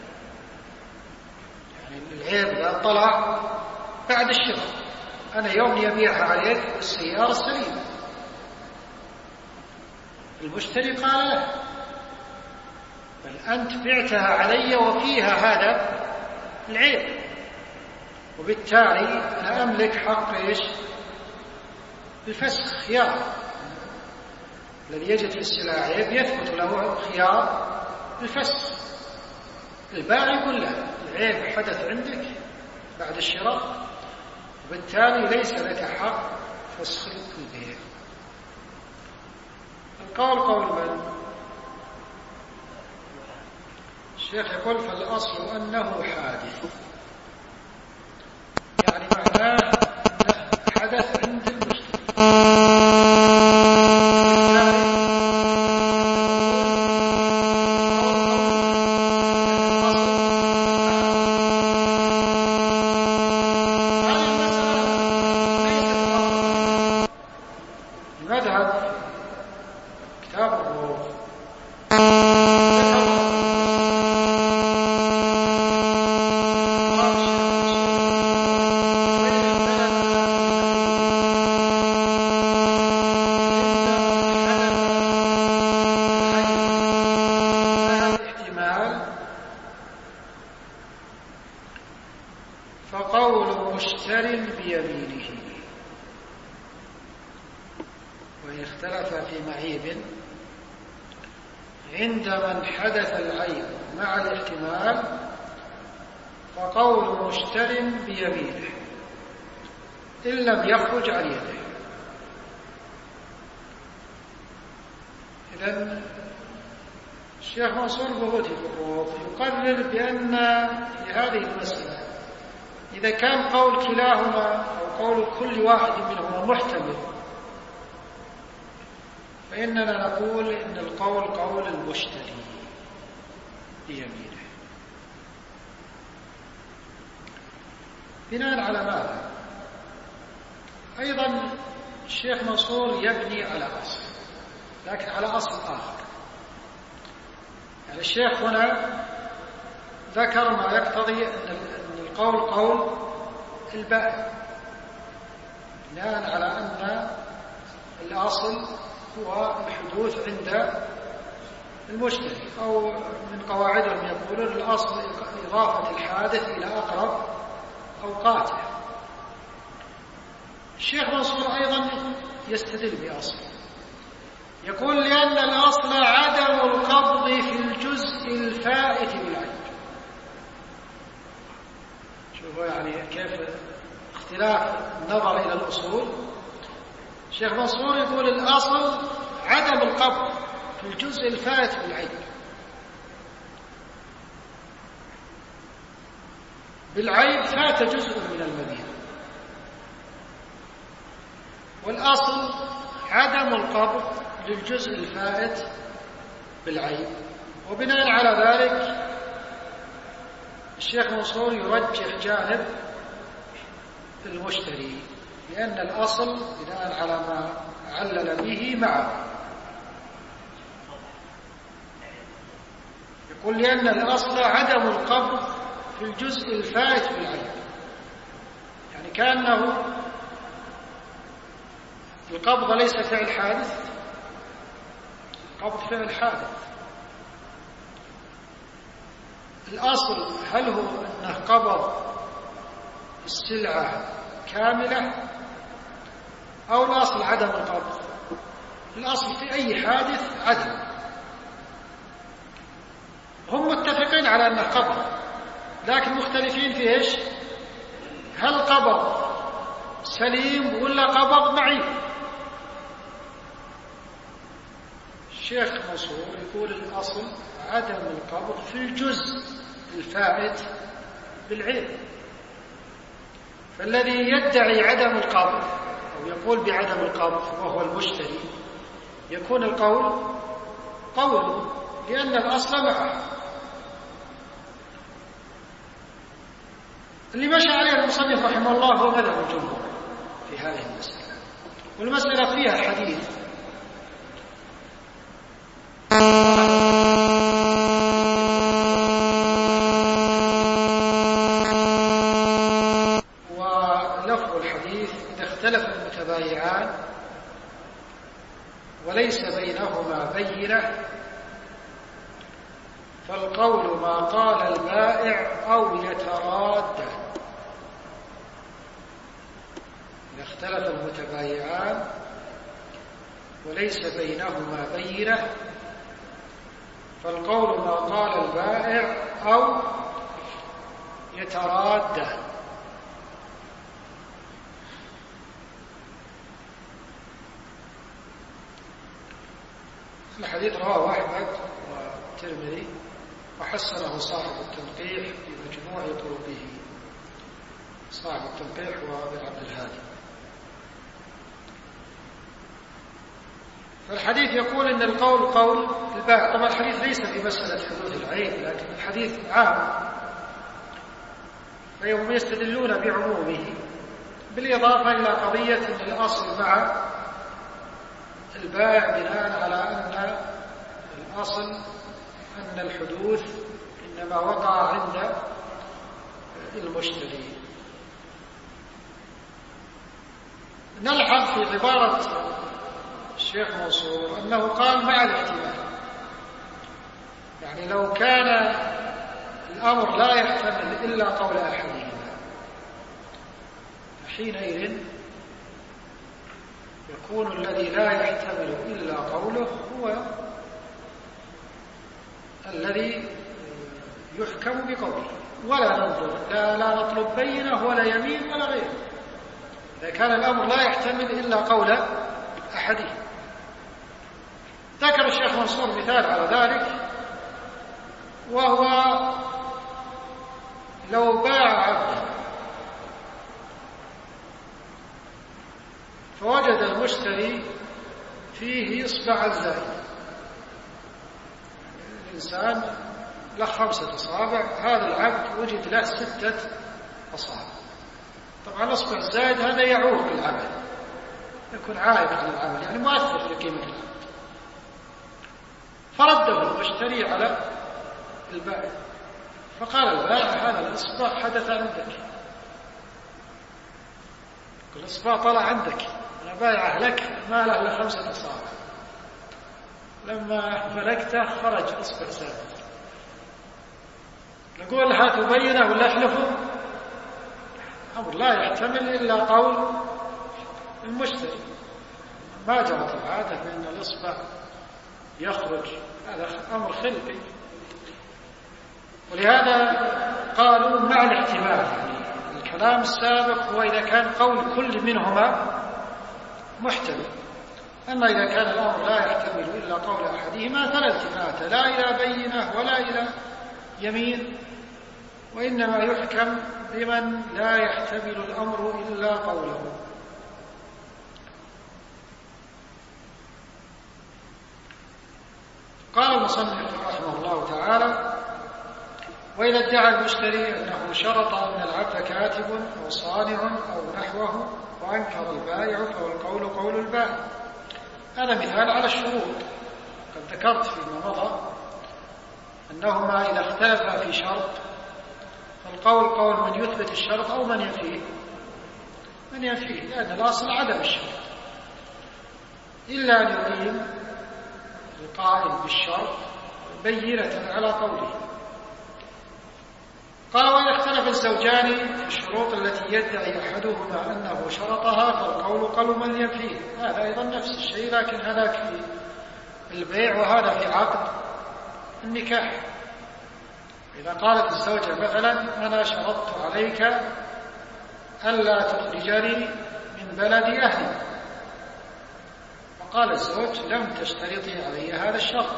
يعني العيب لا طلع بعد الشراء، أنا يوم يبيعها عليك السيارة السليمة. المشتري قال له بل أنت بعتها علي وفيها هذا العيب، وبالتالي أنا أملك حق إيش؟ الفسخ، خيار. الذي يجد في السلعة عيب يثبت له خيار الفسخ. البائع يقول له عيب حدث عندك بعد الشراء، وبالتالي ليس لك حق فسخ البيع. القول قول من؟ الشيخ يقول فالأصل أنه حادث، يعني معناه حدث عند المشتري. فقول مشتر بيمينه، وإن اختلف في معيب عند من حدث العيب مع الاحتمال فقول مشتر بيمينه إن لم يخرج عن يده. إذن الشيخ منصور بهوتي في الروض يقرر بأن في هذه المسألة إذا كان قول كلاهما أو قول كل واحد منهما محتمل فإننا نقول إن القول قول المشتري بيمينه. بناء على ماذا؟ أيضا الشيخ منصور يبني على أصل، لكن على أصل آخر. يعني الشيخ هنا ذكر ما يقتضي أن القول قول البائع، بناء على أن الأصل هو الحدوث عند المشتري، أو من قواعدهم يقولون الأصل إضافة الحادث إلى أقرب أوقاته. الشيخ منصور أيضا يستدل بأصل، يقول لأن الأصل عدم القبض في الجزء الفائت بالعيب. شوفوا يعني كيف اختلاف النظر إلى الأصول. الشيخ منصور يقول الأصل عدم القبض في الجزء الفائت بالعيب. بالعيب فات جزء من المبيع، والأصل عدم القبض للجزء الفائت بالعيب. وبناء على ذلك الشيخ منصور يرجح جانب المشتري، لأن الأصل بناء على ما علل به معه. يقول لأن الأصل عدم القبض في الجزء الفائت بالعيب، يعني كأنه القبض ليس فعل حادث، القبض فعل حادث. الأصل هل هو أنه قبض السلعة كاملة أو الأصل عدم القبض؟ الأصل في أي حادث عدم. هم متفقين على أنه قبض، لكن مختلفين في إيش؟ هل قبض سليم ولا قبض معيب؟ الشيخ منصور يقول الأصل عدم القبض في الجزء الفائت بالعيب، فالذي يدعي عدم القبض أو يقول بعدم القبض وهو المشتري يكون القول قوله، لأن الأصل معه. اللي مشى عليه المصنف رحمه الله هو مذهب الجمهور في هذه المسألة، والمسألة فيها حديث ولفظ الحديث إذا اختلف المتبايعان وليس بينهما بينة فالقول ما قال البائع أو يتراد. إذا اختلف المتبايعان وليس بينهما بينة فالقول ما قال البائع أو يترادان. الحديث رواه أحمد والترمذي وحسنه صاحب التنقيح في مجموع طرقه. صاحب التنقيح هو ابن عبد الهادي. فالحديث يقول إن القول قول البائع. طبعا الحديث ليس في مسألة حدوث العين، لكن الحديث عام، فهم يستدلون بعمومه، بالإضافة إلى قضية أن الأصل مع البائع بناء على أن الأصل أن الحدوث إنما وقع عند المشتري. نلحظ في عبارة الشيخ منصور أنه قال مع الاحتمال، يعني لو كان الأمر لا يحتمل إلا قول أحدهما حينئذ يكون الذي لا يحتمل إلا قوله هو الذي يحكم بقوله، ولا ننظر لا نطلب بينه ولا يمين ولا غيره، إذا كان الأمر لا يحتمل إلا قول أحدهما. ذكر الشيخ منصور مثال على ذلك، وهو لو باع عبدا فوجد المشتري فيه إصبع الزائد، الإنسان له 5 أصابع، هذا العبد وجد له 6 أصابع. طبعا الإصبع الزائد هذا يعوق العمل، يكون عائق للعمل، يعني مؤثر في قيمة العمل. فرده المشتري على البائع، فقال البائع هذا الإصبع حدث عندك، الإصبع طلع عندك، أنا بايعه لك ما له إلا 5 أصابع، لما ملكته خرج إصبع ثالث. نقول هاتوا بينه ولا احلفوا؟ أمر لا يحتمل إلا قول المشتري. ما جرت العادة بأن الإصبع يخرج، هذا أمر خلقي، ولهذا قالوا مع الاحتمال. يعني الكلام السابق هو إذا كان قول كل منهما محتمل، أما إذا كان الأمر لا يحتمل إلا قول أحدهما فلا التفات لا إلى بينة ولا إلى يمين، وإنما يحكم بمن لا يحتمل الأمر إلا قوله. قال المصنف رحمه الله تعالى: وإذا ادعى المشتري أنه شرط أن العبد كاتب أو صانع أو نحوه وأنكر البائع فهو القول قول البائع. هذا مثال على الشروط. قد ذكرت فيما مضى أنهما إذا اختلفا في شرط فالقول قول من يثبت الشرط أو من ينفيه، لأن الأصل عدم الشرط، إلا أن يقيم القائل بالشرط بينة على قوله. قال: وإذا اختلف الزوجان في الشروط التي يدعي أحدهما أنه شرطها فالقول قول من ينفيه. هذا أيضا نفس الشيء، لكن هذاك في البيع وهذا في عقد النكاح. إذا قالت الزوجة مثلا: أنا شرطت عليك ألا تخرجني من بلد أهلي، فقال الزوج: لم تشترطي علي هذا الشرط.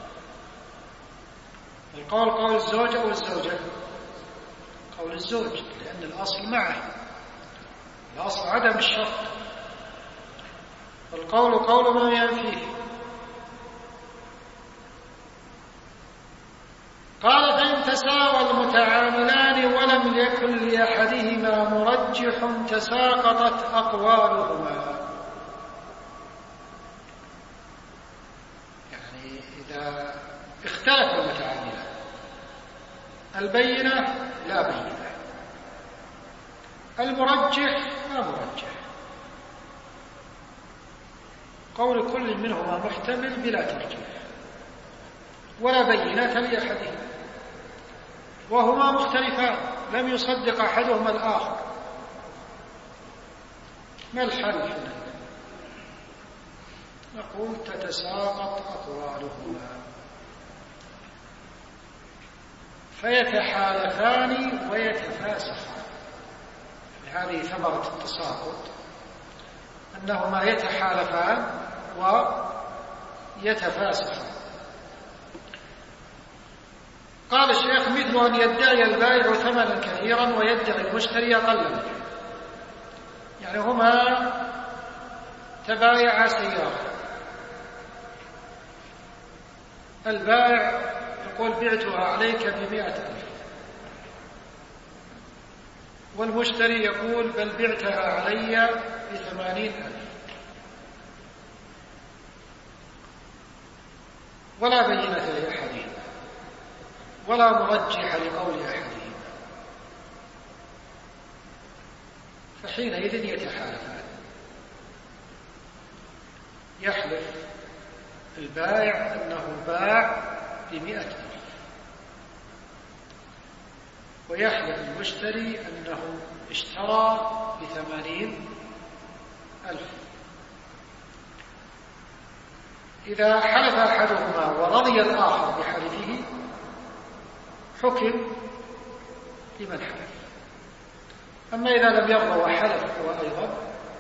القول قول الزوج أو الزوجة؟ قول الزوج، لأن الأصل معه، الأصل عدم الشرط، فالقول قول من ينفيه. قال: فإن تساوى المتعاملان ولم يكن لأحدهما مرجح تساقطت أقوالهما. يعني إذا اختلف المتعاملان، البينة لا بينة، المرجح لا مرجح، قول كل منهما محتمل بلا ترجيح ولا بينة لأحدهما، وهما مختلفان لم يصدق أحدهما الآخر. ما الحل هنا؟ نقول: تتساقط أقوالهما. فيتحالفان ويتفاسخان. هذه ثمرة التساقط، أنهما يتحالفان ويتفاسخان. قال الشيخ: مثل أن يدعي البائع ثمنا كثيرا ويدعي المشتري أقل منه. يعني هما تبايعا سيارة، البائع يقول: بعتها عليك ب100,000، والمشتري يقول: بل بعتها علي ب80,000، ولا بينة لأحدهما ولا مرجح لقول أحدهما، فحينئذ يتحالفان. يحلف البائع أنه باع ب100,000، ويحلف المشتري أنه اشترى ب80,000. إذا حلف أحدهما ورضي الآخر بحلفه حكم لمن حلف. أما إذا لم يرضى وحلف هو أيضا،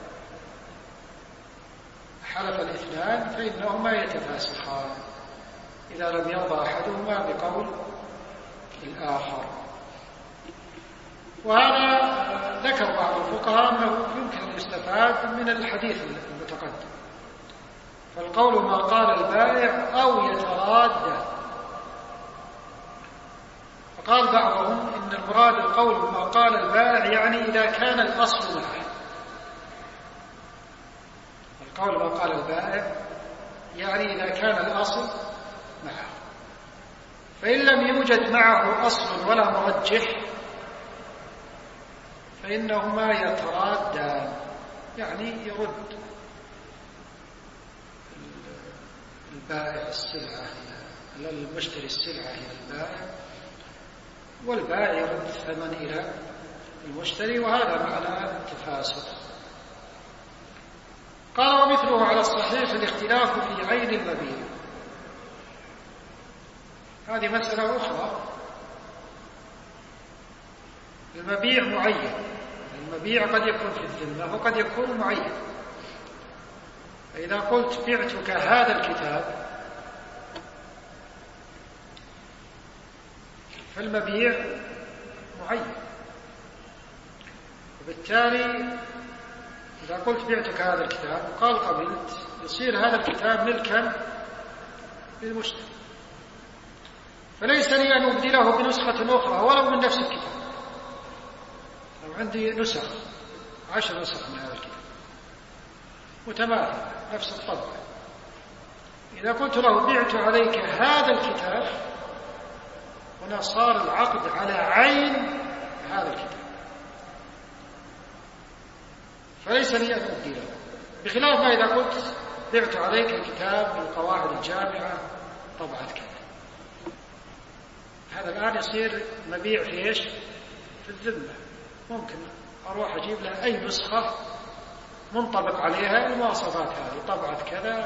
حلف الاثنان، فإنهما يتفاسخان إذا لم يرضى أحدهما بقول الآخر. وهذا ذكر بعض الفقهاء أنه يمكن أن يستفاد من الحديث المتقدم، فالقول ما قال البائع أو يتراد. فقال بعضهم إن المراد القول ما قال البائع يعني إذا كان الأصل معه. القول ما قال البائع يعني إذا كان الأصل معه، فإن لم يوجد معه أصل ولا مرجح فإنهما يترادان، يعني يرد البائع السلعة إلى المشتري السلعة إلى البائع، والبائع يرد الثمن إلى المشتري، وهذا معنى التفاسق. قال: ومثله على الصحيح الاختلاف في عين المبيع. هذه مسألة أخرى. المبيع معين، المبيع قد يكون في الذمة وقد يكون معين. فإذا قلت بعتك هذا الكتاب فالمبيع معين، وبالتالي إذا قلت بعتك هذا الكتاب وقال قبلت، يصير هذا الكتاب ملكا للمشتري، فليس لي أن أبدله بنسخة أخرى ولو من نفس الكتاب. لو عندي نسخ 10 نسخ من هذا الكتاب متماثلة نفس الطبع، إذا قلت له بعت عليك هذا الكتاب، هنا صار العقد على عين هذا الكتاب، فليس لي أن أبدله، بخلاف ما إذا قلت بعت عليك الكتاب بالقواعد الجامعة طبعة كذا. هذا الآن يصير مبيع في إيش؟ في الذمة. ممكن أروح أجيب له أي نسخة منطبق عليها المواصفات هذه، طبعة كذا،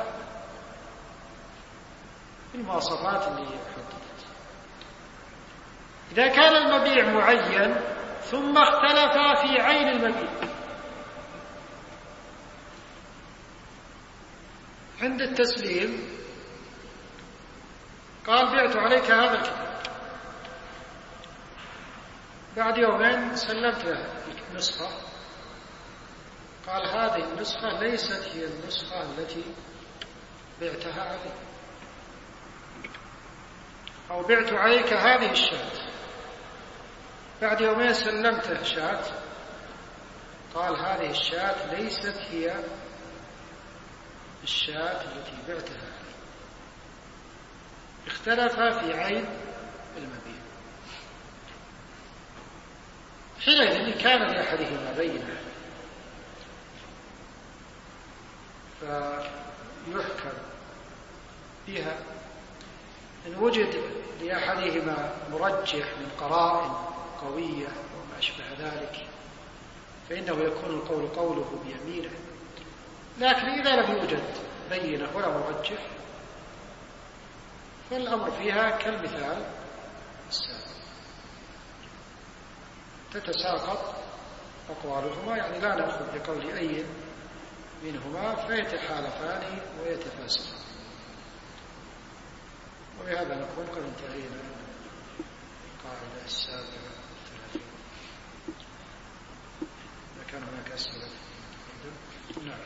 المواصفات اللي حددت. إذا كان المبيع معين ثم اختلفا في عين المبيع، عند التسليم قال بعت عليك هذا الكتاب، بعد يومين سلمت له النسخة، قال هذه النسخة ليست هي النسخة التي بعتها علي، أو بعت عليك هذه الشاة، بعد يومين سلمته شاة، قال هذه الشاة ليست هي الشاة التي بعتها علي، اختلفا في عين المبيع. حينئذ كان لأحدهما بينة فيحكم بها. إن وجد لأحدهما مرجح من قرائن قوية وما أشبه ذلك فإنه يكون القول قوله بيمينه، لكن إذا لم يوجد بينة ولا مرجح فالأمر فيها كالمثال السابق. تتساقط أقوالهما، يعني لا نأخذ بقول أي منهما فيتحالفان ويتفاسقان. وبهذا نكون قد انتهينا من القاعدة السابعة 30. إذا كان هناك أسئلة نعم.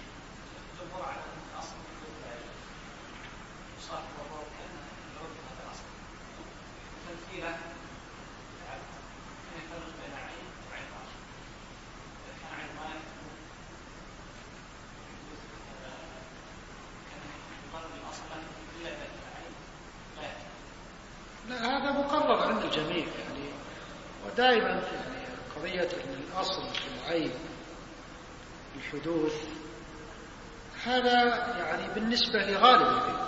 لا، هذا مقرر عند الجميع يعني، ودائما يعني قضية أن الأصل في العيب الحدوث، هذا يعني بالنسبة لغالب العيوب،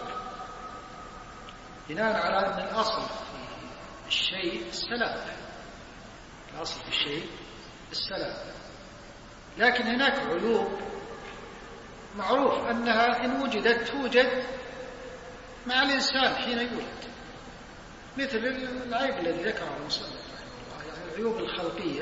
بناء على أن الأصل في الشيء السلامة، الأصل في الشيء السلامة. لكن هناك عيوب معروف أنها إن وجدت توجد مع الإنسان حين يولد، مثل العيب الذي ذكره المصنف رحمه الله، يعني العيوب الخلقية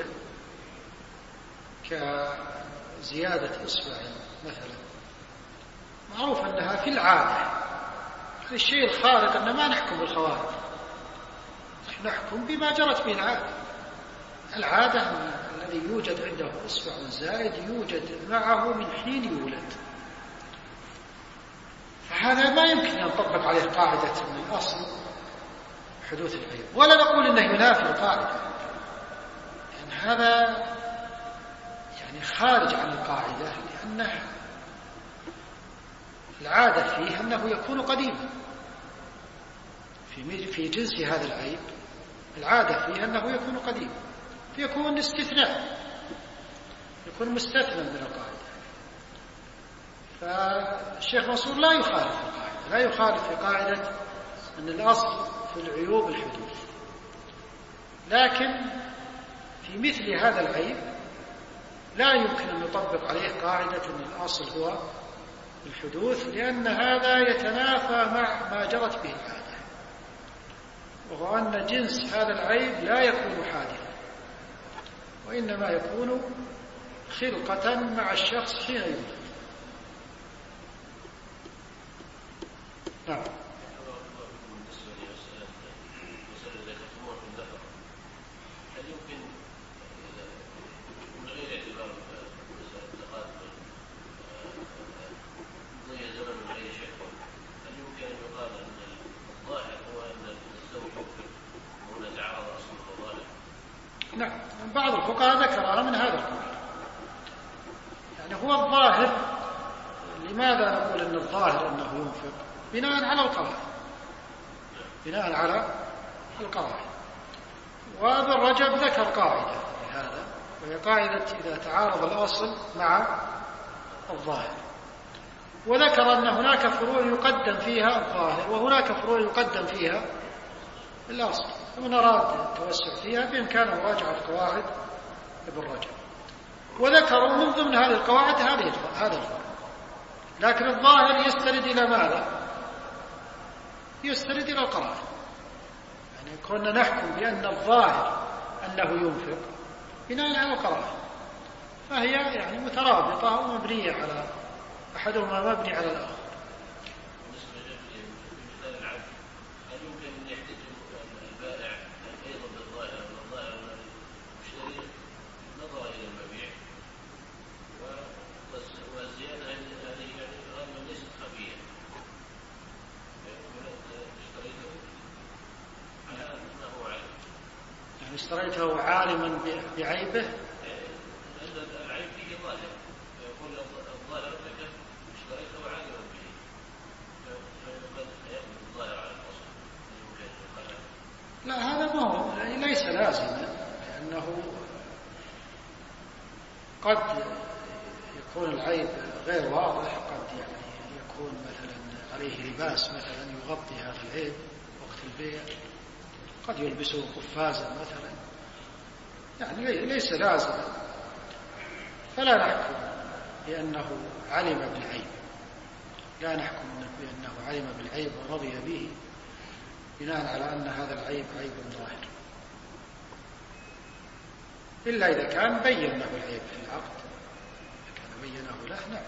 كزيادة إصبع مثلا، معروف أنها في العادة. الشيء الخارق أن ما نحكم بالخوارق، نحكم بما جرت به العادة. العادة الذي يوجد عنده إصبع زائد يوجد معه من حين يولد، فهذا ما يمكن أن نطبق عليه قاعدة من الأصل حدوث العيب، ولا نقول انه ينافي القاعده، لان هذا يعني خارج عن القاعده، لان العاده فيه انه يكون قديما في جنس هذا العيب، العاده فيه انه يكون قديما، فيكون استثناء، يكون مستثنى من القاعده. فالشيخ منصور لا يخالف القاعده، لا يخالف في قاعده ان الاصل في العيوب الحدوث، لكن في مثل هذا العيب لا يمكن أن نطبق عليه قاعدة أن الأصل هو الحدوث، لأن هذا يتنافى مع ما جرت به العادة، وهو أن جنس هذا العيب لا يكون حادثا، وإنما يكون خلقة مع الشخص حين يولد. نعم. نعم، بعض الفقهاء ذكر من هذا القول، يعني هو الظاهر. لماذا نقول أن الظاهر أنه ينفق؟ بناء على القواعد، بناء على القواعد. وابن رجب ذكر قاعدة في هذا، وهي قاعدة إذا تعارض الأصل مع الظاهر، وذكر أن هناك فروع يقدم فيها الظاهر وهناك فروع يقدم فيها الأصل، ومن أراد التوسع فيها بإمكانه مراجعة قواعد ابن رجب، وذكروا من ضمن هذه القواعد هذا الفرق. لكن الظاهر يستند إلى ماذا؟ يستند إلى القرائن، يعني كنا نحكم بأن الظاهر أنه ينفق بناء على القرائن، فهي يعني مترابطة ومبنية على أحدهما مبني على الآخر. اشتريته عالما بعيبه، العيب فيه ظاهر، يقول الظاهر لك اشتريته عالما به، فقد يأخذ الظاهر على الأصل. لا، هذا ما هو ليس لازما، لأنه قد يكون العيب غير واضح، قد يعني يكون مثلا عليه لباس مثلا يغطي هذا العيب وقت البيع، قد يلبسه قفازا مثلا، يعني ليس لازما، فلا نحكم بأنه علم بالعيب، لا نحكم بأنه علم بالعيب ورضي به بناء على أن هذا العيب عيب ظاهر. إلا إذا كان بين له العيب في العقد، كان بينه له نعم.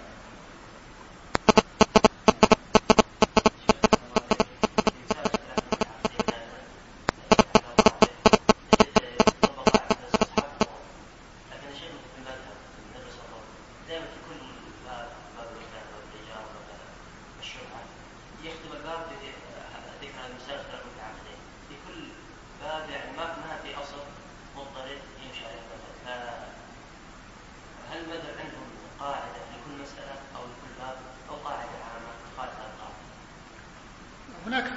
هناك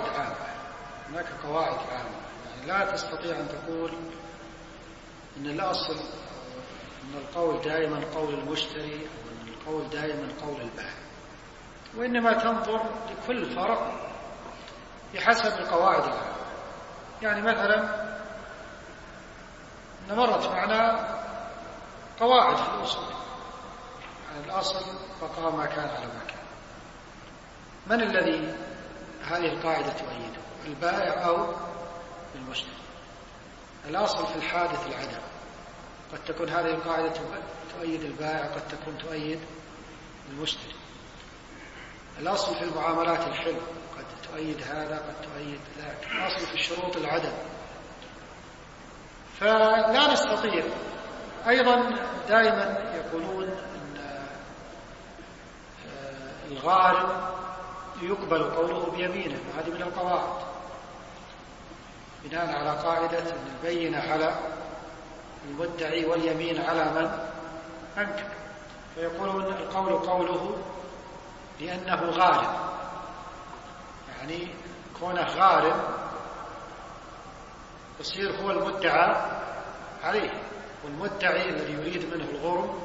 قواعد عامة، يعني لا تستطيع أن تقول إن الأصل أن القول دائما قول المشتري أو أن القول دائما قول البائع، وإنما تنظر لكل فرق بحسب القواعد العامة. يعني مثلا مرت معنا قواعد في الأصول، يعني الأصل بقاء ما كان على ما كان. من الذي هذه القاعدة تؤيده؟ البائع أو المشتري؟ الأصل في الحادث العدم، قد تكون هذه القاعدة تؤيد البائع، قد تكون تؤيد المشتري. الأصل في المعاملات الحل، قد تؤيد هذا قد تؤيد ذاك. الأصل في الشروط العدم. فلا نستطيع. أيضا دائما يقولون أن الغارم يقبل قوله بيمينه، وهذه من القواعد بناء على قاعدة أن البينة على المدعي واليمين على من أنكر. فيقولون القول قوله لأنه غارم، يعني كونه غارم يصير هو المدعى عليه، والمدعي الذي يريد منه الغرم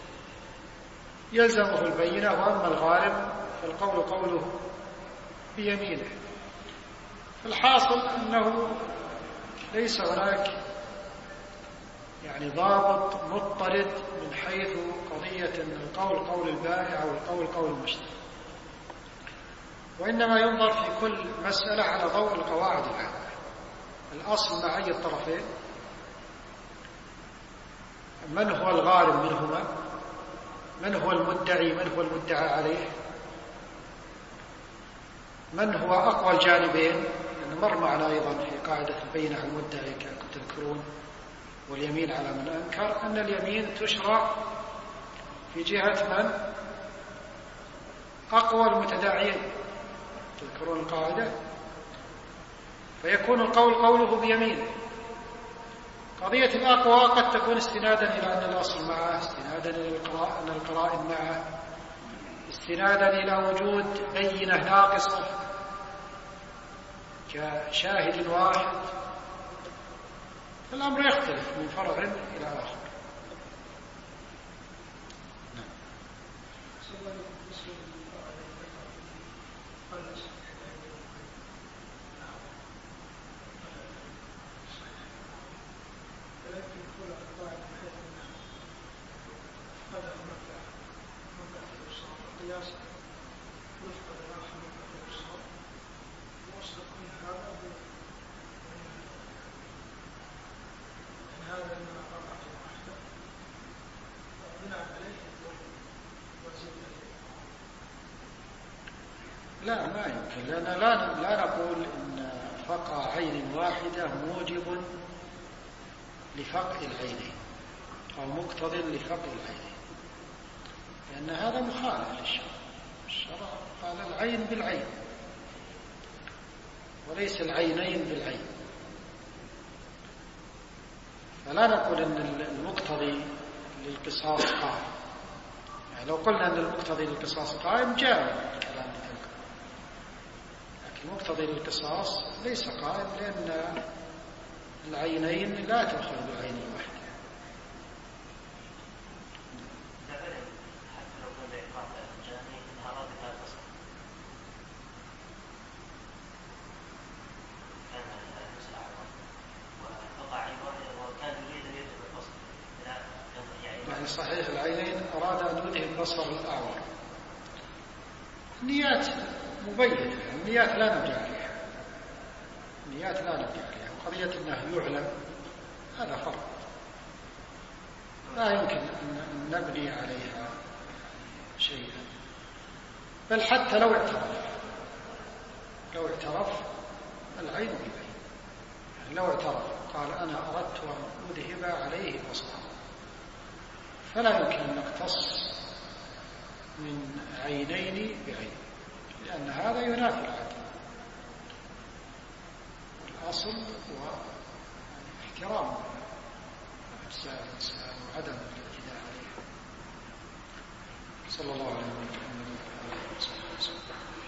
يلزمه البينة، وأما الغارم فالقول قوله بيمينه. فالحاصل أنه ليس هناك يعني ضابط مضطرد من حيث قضية أن القول قول البائع أو القول قول المشتري، وإنما ينظر في كل مسألة على ضوء القواعد العامة. الأصل مع أي الطرفين، من هو الغارم منهما، من هو المدعي، من هو المدعى عليه، من هو أقوى الجانبين. لأن مر معنا أيضا في قاعدة البينة على المدعي كما تذكرون واليمين على من أنكر أن اليمين تشرع في جهة من أقوى المتداعيين، تذكرون القاعدة، فيكون القول قوله بيمينه. قضية الأقوى قد تكون استنادا إلى أن الأصل معه، استنادا إلى أن القرائن معه، استنادا إلى وجود بينة ناقصة كشاهد واحد. الأمر يختلف من فرع إلى آخر. لا، ما يمكن، لأن لا نقول إن فقع عين واحدة موجب لفقع العينين أو مقتض لفقع العينين، لأن هذا مخالف للشرع. الشرع قال العين بالعين وليس العينين بالعين. فلا نقول إن المقتضي للقصاص قائم. يعني لو قلنا أن المقتضي للقصاص قائم جاء الكلام بذلك، لكن المقتضي للقصاص ليس قائم، لأن العينين لا تؤخذ بالعين الواحدة. صحيح العينين أراد أن يذهب بصر الأعور. النيات مبينة، النيات لا نرجع عليها، النيات لا نرجع عليها. وقضية أنه يعلم هذا فرق، لا يمكن أن نبني عليها شيئا، بل حتى لو اعترف العين بالعين، يعني لو اعترف قال أنا أردت أن أذهب عليه بصره، فلا يمكن أن نقتص من عينين بعين، لأن هذا ينافي العدل. الأصل هو احترام أجزاء الإنسان وعدم الاعتداء عليه. صلى الله عليه وسلم.